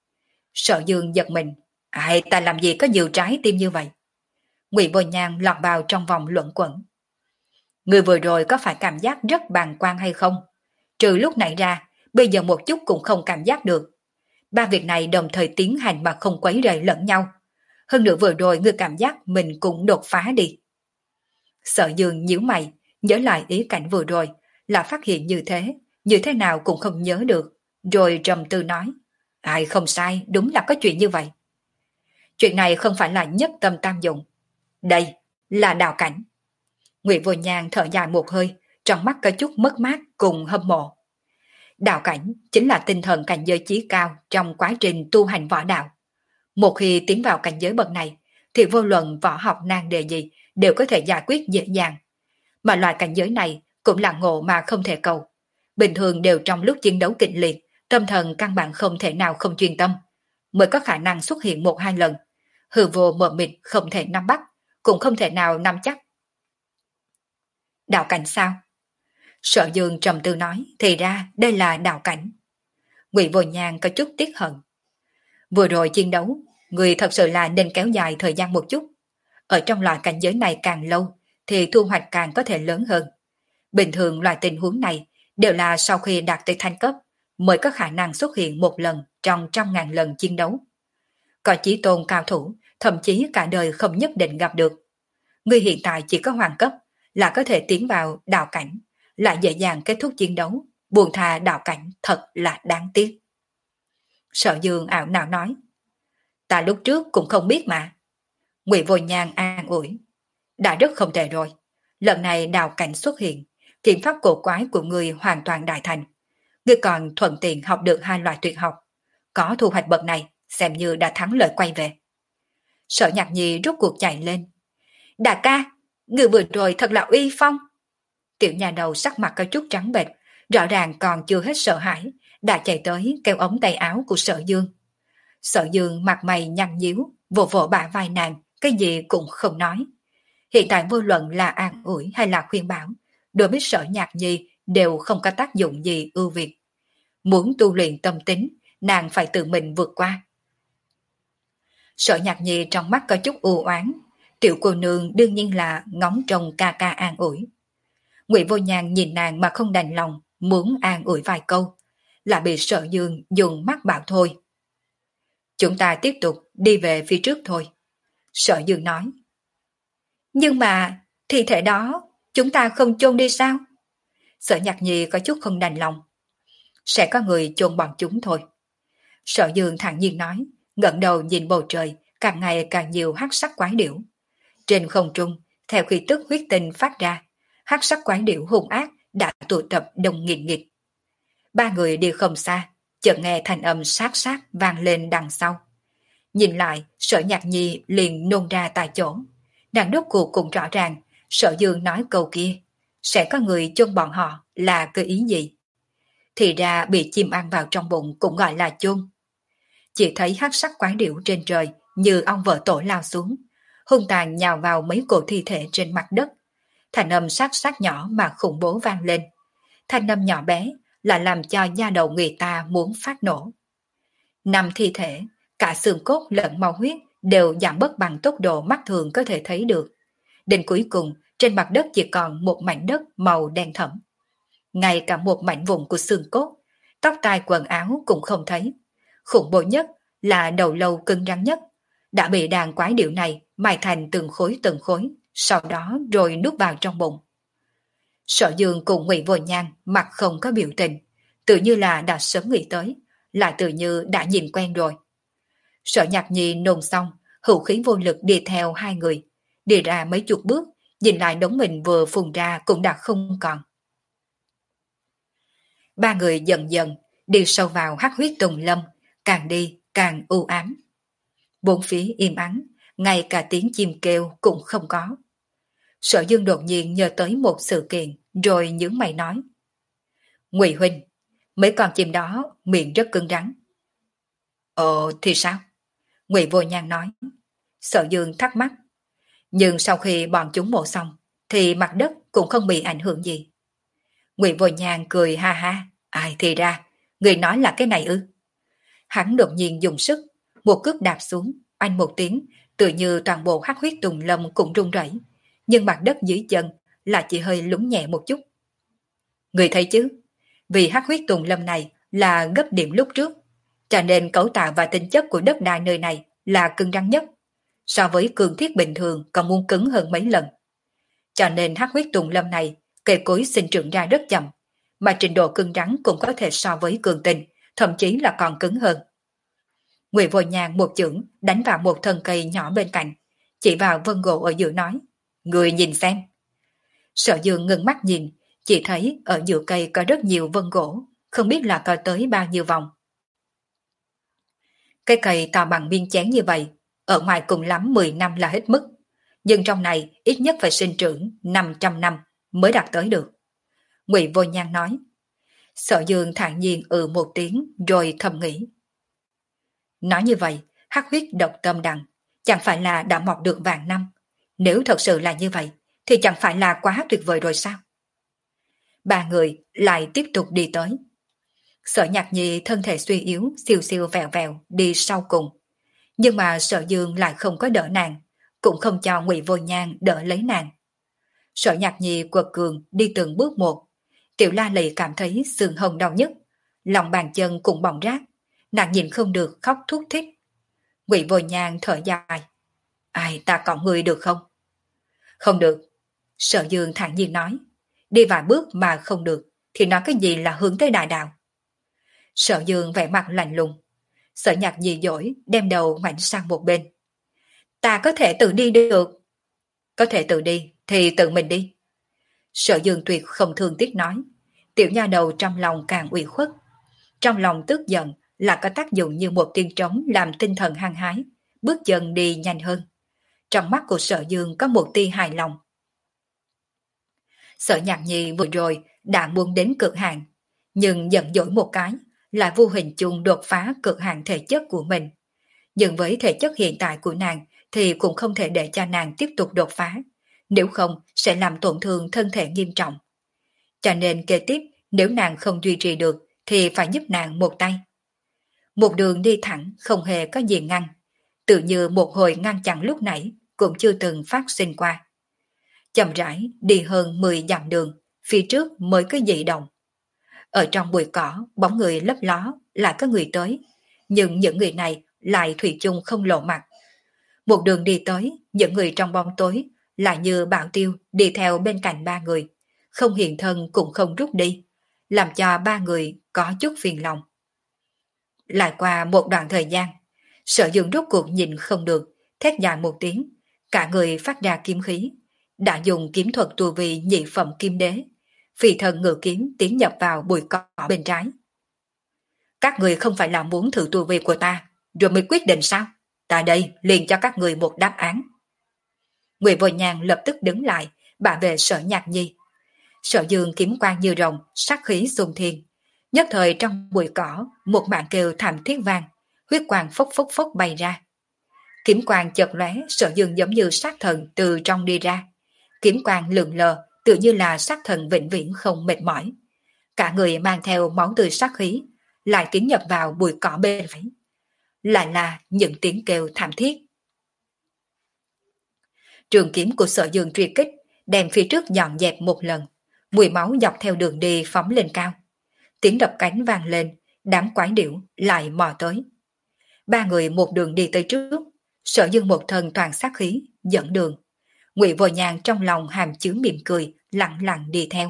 Sở Dương giật mình. Ai ta làm gì có nhiều trái tim như vậy? Ngụy Vô Nhan lọt vào trong vòng luẩn quẩn. Người vừa rồi có phải cảm giác rất bàng quan hay không? Trừ lúc nãy ra, bây giờ một chút cũng không cảm giác được. Ba việc này đồng thời tiến hành mà không quấy rầy lẫn nhau. Hơn nữa vừa rồi ngươi cảm giác mình cũng đột phá đi. Sở Dương nhíu mày, nhớ lại ý cảnh vừa rồi, là phát hiện như thế, như thế nào cũng không nhớ được, rồi trầm tư nói. Ai không sai, đúng là có chuyện như vậy. Chuyện này không phải là nhất tâm tam dụng. Đây là đào cảnh. Ngụy Vô Nhan thở dài một hơi, trong mắt có chút mất mát cùng hâm mộ. Đạo cảnh chính là tinh thần cảnh giới chí cao trong quá trình tu hành võ đạo. Một khi tiến vào cảnh giới bậc này, thì vô luận võ học nan đề gì đều có thể giải quyết dễ dàng. Mà loại cảnh giới này cũng là ngộ mà không thể cầu. Bình thường đều trong lúc chiến đấu kịch liệt, tâm thần căn bản không thể nào không chuyên tâm, mới có khả năng xuất hiện một hai lần. Hư vô mờ mịt không thể nắm bắt, cũng không thể nào nắm chắc. Đạo cảnh sao? Sở Dương trầm tư nói, thì ra đây là đạo cảnh. Ngụy Vô Nhan có chút tiếc hận. Vừa rồi chiến đấu, người thật sự là nên kéo dài thời gian một chút. Ở trong loại cảnh giới này càng lâu, thì thu hoạch càng có thể lớn hơn. Bình thường loại tình huống này đều là sau khi đạt tới thanh cấp mới có khả năng xuất hiện một lần trong trăm ngàn lần chiến đấu. Có chí tôn cao thủ, thậm chí cả đời không nhất định gặp được. Người hiện tại chỉ có hoàng cấp là có thể tiến vào đạo cảnh, lại dễ dàng kết thúc chiến đấu, buồn thà đạo cảnh thật là đáng tiếc. Sở Dương ảo não nói, ta lúc trước cũng không biết mà. Ngụy Vô Nhan an ủi, đã rất không tệ rồi. Lần này đạo cảnh xuất hiện, kiếm pháp cổ quái của người hoàn toàn đại thành. Ngươi còn thuận tiện học được hai loại tuyệt học. Có thu hoạch bậc này, xem như đã thắng lợi quay về. Sở Nhạc Nhi rút cuộc chạy lên. Đại ca, người vừa rồi thật là uy phong. Tiểu nhà đầu sắc mặt có chút trắng bệch, rõ ràng còn chưa hết sợ hãi, đã chạy tới kéo ống tay áo của Sở Dương. Sở Dương mặt mày nhăn nhíu, vỗ vỗ bả vai nàng, cái gì cũng không nói. Hiện tại vô luận là an ủi hay là khuyên bảo, đối với Sở Nhạc Nhi đều không có tác dụng gì ưu việt. Muốn tu luyện tâm tính, nàng phải tự mình vượt qua. Sở Nhạc Nhi trong mắt có chút u oán, tiểu cô nương đương nhiên là ngóng trông ca ca an ủi. Ngụy Vô Nhan nhìn nàng mà không đành lòng, muốn an ủi vài câu, là bị Sở Dương dùng mắt bảo thôi. Chúng ta tiếp tục đi về phía trước thôi. Sở Dương nói. Nhưng mà, thi thể đó, chúng ta không chôn đi sao? Sở Nhạc Nhi có chút không đành lòng. Sẽ có người chôn bọn chúng thôi. Sở Dương thản nhiên nói, ngẩng đầu nhìn bầu trời, càng ngày càng nhiều hắc sắc quái điểu. Trên không trung, theo khí tức huyết tinh phát ra, hắc sắc quái điểu hung ác đã tụ tập đông nghìn nghịt. Ba người đi không xa, chợt nghe thanh âm sát sát vang lên đằng sau. Nhìn lại, Sở Nhạc Nhi liền nôn ra tại chỗ. Nàng đốt cuộc cũng rõ ràng, Sở Dương nói câu kia, sẽ có người chôn bọn họ là cái ý gì? Thì ra bị chim ăn vào trong bụng cũng gọi là chôn. Chỉ thấy hắc sắc quái điểu trên trời như ong vỡ tổ lao xuống, hung tàn nhào vào mấy cổ thi thể trên mặt đất. Thanh âm sát sát nhỏ mà khủng bố vang lên. Thanh âm nhỏ bé là làm cho da đầu người ta muốn phát nổ. Năm thi thể, cả xương cốt lẫn máu huyết đều giảm bớt bằng tốc độ mắt thường có thể thấy được. Đến cuối cùng, trên mặt đất chỉ còn một mảnh đất màu đen thẫm. Ngay cả một mảnh vụn của xương cốt, tóc tai quần áo cũng không thấy. Khủng bố nhất là đầu lâu cứng rắn nhất, đã bị đàn quái điệu này mài thành từng khối từng khối, sau đó rồi nuốt vào trong bụng. Sở Dương cùng Ngụy Vô Nhan mặt không có biểu tình, tự như là đã sớm nghĩ tới, lại tự như đã nhìn quen rồi. Sở Nhạc Nhi nôn xong, hữu khí vô lực đi theo hai người, đi ra mấy chục bước, nhìn lại đống mình vừa phun ra cũng đã không còn. Ba người dần dần đi sâu vào hắc huyết tùng lâm, càng đi càng u ám. Bốn phía im ắng, ngay cả tiếng chim kêu cũng không có. Sở Dương đột nhiên nhớ tới một sự kiện, rồi nhướng mày nói: Ngụy huynh, mấy con chim đó miệng rất cứng rắn. Ồ thì sao? Ngụy Vô Nhan nói. Sở Dương thắc mắc. Nhưng sau khi bọn chúng mổ xong, thì mặt đất cũng không bị ảnh hưởng gì. Ngụy Vô Nhan cười ha ha. Ai thì ra, người nói là cái này ư? Hắn đột nhiên dùng sức, một cước đạp xuống, anh một tiếng, tự như toàn bộ hắc huyết tùng lâm cũng rung rẩy, nhưng mặt đất dưới chân là chỉ hơi lún nhẹ một chút. Người thấy chứ, vì hắc huyết tùng lâm này là gấp điểm lúc trước, cho nên cấu tạo và tính chất của đất đai nơi này là cứng rắn nhất, so với cường thiết bình thường còn muốn cứng hơn mấy lần. Cho nên hắc huyết tùng lâm này cây cối sinh trưởng ra rất chậm, mà trình độ cứng rắn cũng có thể so với cường tình, thậm chí là còn cứng hơn. Ngụy Vô Nhan một chưởng đánh vào một thân cây nhỏ bên cạnh, chỉ vào vân gỗ ở giữa nói: Người nhìn xem. Sở Dương ngừng mắt nhìn, chỉ thấy ở giữa cây có rất nhiều vân gỗ, không biết là có tới bao nhiêu vòng. Cây cây to bằng miếng chén như vậy, ở ngoài cùng lắm mười năm là hết mức, nhưng trong này ít nhất phải sinh trưởng năm trăm năm mới đạt tới được. Ngụy Vô Nhan nói. Sở Dương thản nhiên ừ một tiếng rồi thầm nghĩ. Nói như vậy, hắc huyết độc tâm đằng chẳng phải là đã mọc được vạn năm. Nếu thật sự là như vậy, thì chẳng phải là quá tuyệt vời rồi sao? Ba người lại tiếp tục đi tới. Sở Nhạc Nhi thân thể suy yếu, siêu siêu vẹo vẹo đi sau cùng. Nhưng mà Sở Dương lại không có đỡ nàng, cũng không cho Ngụy Vô Nhan đỡ lấy nàng. Sở Nhạc Nhi quật cường đi từng bước một. Tiểu La Lị cảm thấy xương hông đau nhức, lòng bàn chân cũng bỏng rát, nàng nhìn không được khóc thút thít. Ngụy Vô Nhan thở dài. Ai, ta cõng người được không? Không được. Sở Dương thản nhiên nói. Đi vài bước mà không được, thì nói cái gì là hướng tới đại đạo? Sở Dương vẻ mặt lạnh lùng. Sở Nhạc Nhi dỗi, đem đầu ngoảnh sang một bên. Ta có thể tự đi được. Có thể tự đi, thì tự mình đi. Sở Dương tuyệt không thương tiếc nói. Tiểu nha đầu trong lòng càng ủy khuất. Trong lòng tức giận là có tác dụng như một tiên trống làm tinh thần hăng hái, bước chân đi nhanh hơn. Trong mắt của Sở Dương có một tia hài lòng. Sở Nhạc Nhi vừa rồi đã muốn đến cực hạn, nhưng giận dỗi một cái, lại vô hình chung đột phá cực hạn thể chất của mình. Nhưng với thể chất hiện tại của nàng thì cũng không thể để cho nàng tiếp tục đột phá, nếu không sẽ làm tổn thương thân thể nghiêm trọng. Cho nên kế tiếp nếu nàng không duy trì được thì phải giúp nàng một tay. Một đường đi thẳng không hề có gì ngăn, tự như một hồi ngăn chặn lúc nãy cũng chưa từng phát sinh qua. Chậm rãi đi hơn mười dặm đường, phía trước mới có dị động. Ở trong bụi cỏ, bóng người lấp ló, lại có người tới, nhưng những người này lại thủy chung không lộ mặt. Một đường đi tới, những người trong bóng tối lại như bão tiêu đi theo bên cạnh ba người, không hiện thân cũng không rút đi, làm cho ba người có chút phiền lòng. Lại qua một đoạn thời gian, Sở Dương rốt cuộc nhìn không được, thét dài một tiếng, cả người phát ra kiếm khí, đã dùng kiếm thuật tu vi nhị phẩm kim đế, phi thần ngự kiếm tiến nhập vào bụi cỏ bên trái. Các người không phải là muốn thử tu vi của ta, rồi mới quyết định sao? Ta đây liền cho các người một đáp án. Ngụy Vô Nhàn lập tức đứng lại, bảo vệ Sở Nhạc Nhi. Sở Dương kiếm quang như rồng, sát khí xung thiên. Nhất thời trong bụi cỏ, một mạng kêu thảm thiết vang, huyết quang phốc phốc phốc bay ra. Kiếm quang chợt lóe, Sở Dương giống như sát thần từ trong đi ra. Kiếm quang lượn lờ, tự như là sát thần vĩnh viễn không mệt mỏi. Cả người mang theo máu tươi sát khí, lại tiến nhập vào bụi cỏ bên phải. Lại là những tiếng kêu thảm thiết. Trường kiếm của Sở Dương truy kích, đem phía trước dọn dẹp một lần. Mùi máu dọc theo đường đi phóng lên cao. Tiếng đập cánh vang lên, đám quái điểu lại mò tới. Ba người một đường đi tới trước, Sở Dương một thân toàn sát khí, dẫn đường. Ngụy Vô Nhàn trong lòng hàm chứa mỉm cười, lặng lặng đi theo.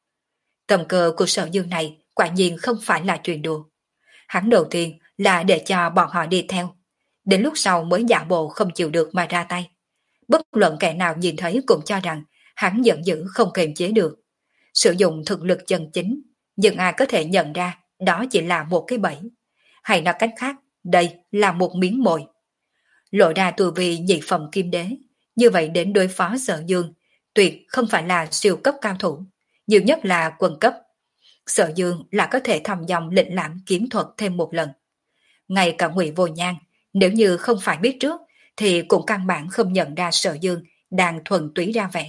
Tầm cơ của Sở Dương này quả nhiên không phải là chuyện đùa. Hắn đầu tiên là để cho bọn họ đi theo. Đến lúc sau mới giả bộ không chịu được mà ra tay. Bất luận kẻ nào nhìn thấy cũng cho rằng hắn giận dữ không kiềm chế được. Sử dụng thực lực chân chính, nhưng ai có thể nhận ra đó chỉ là một cái bẫy. Hay nói cách khác, đây là một miếng mồi. Lộ ra tu vi nhị phẩm kim đế, như vậy đến đối phó Sở Dương, tuyệt không phải là siêu cấp cao thủ, nhiều nhất là quân cấp. Sở Dương là có thể thăm dòng lĩnh lãm kiếm thuật thêm một lần. Ngay cả Ngụy Vô Nhan, nếu như không phải biết trước, thì cũng căn bản không nhận ra Sở Dương đang thuần túy ra vẻ.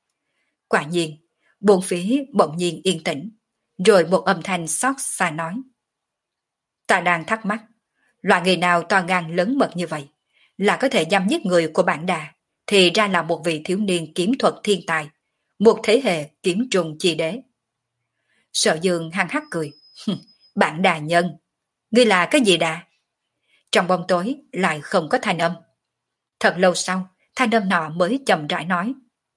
Quả nhiên, bốn phía bỗng nhiên yên tĩnh, rồi một âm thanh xót xa nói. Ta đang thắc mắc, loại người nào to gan lớn mật như vậy, là có thể dám giết người của bản đà, thì ra là một vị thiếu niên kiếm thuật thiên tài, một thế hệ kiếm trùng chi đế. Sở Dương hăng hắc cười. Bản đà nhân, ngươi là cái gì đà? Trong bóng tối lại không có thanh âm. Thật lâu sau, thanh âm nọ mới chậm rãi nói.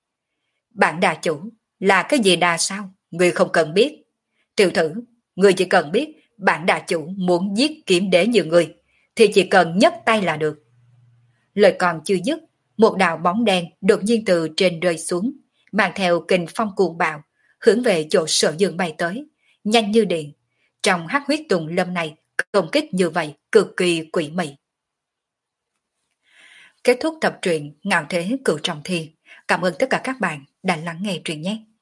Bản đà chủ, là cái gì đà sao? Ngươi không cần biết. Tiểu thử, ngươi chỉ cần biết bản đà chủ muốn giết kiếm đế như ngươi, thì chỉ cần nhấc tay là được. Lời còn chưa dứt, một đạo bóng đen đột nhiên từ trên rơi xuống, mang theo kình phong cuồng bạo, hướng về chỗ Sở Dương bay tới, nhanh như điện. Trong hắc huyết tùng lâm này, công kích như vậy cực kỳ quỷ mị. Kết thúc tập truyện Ngạo Thế Cửu Trọng Thiên. Cảm ơn tất cả các bạn đã lắng nghe truyện nhé.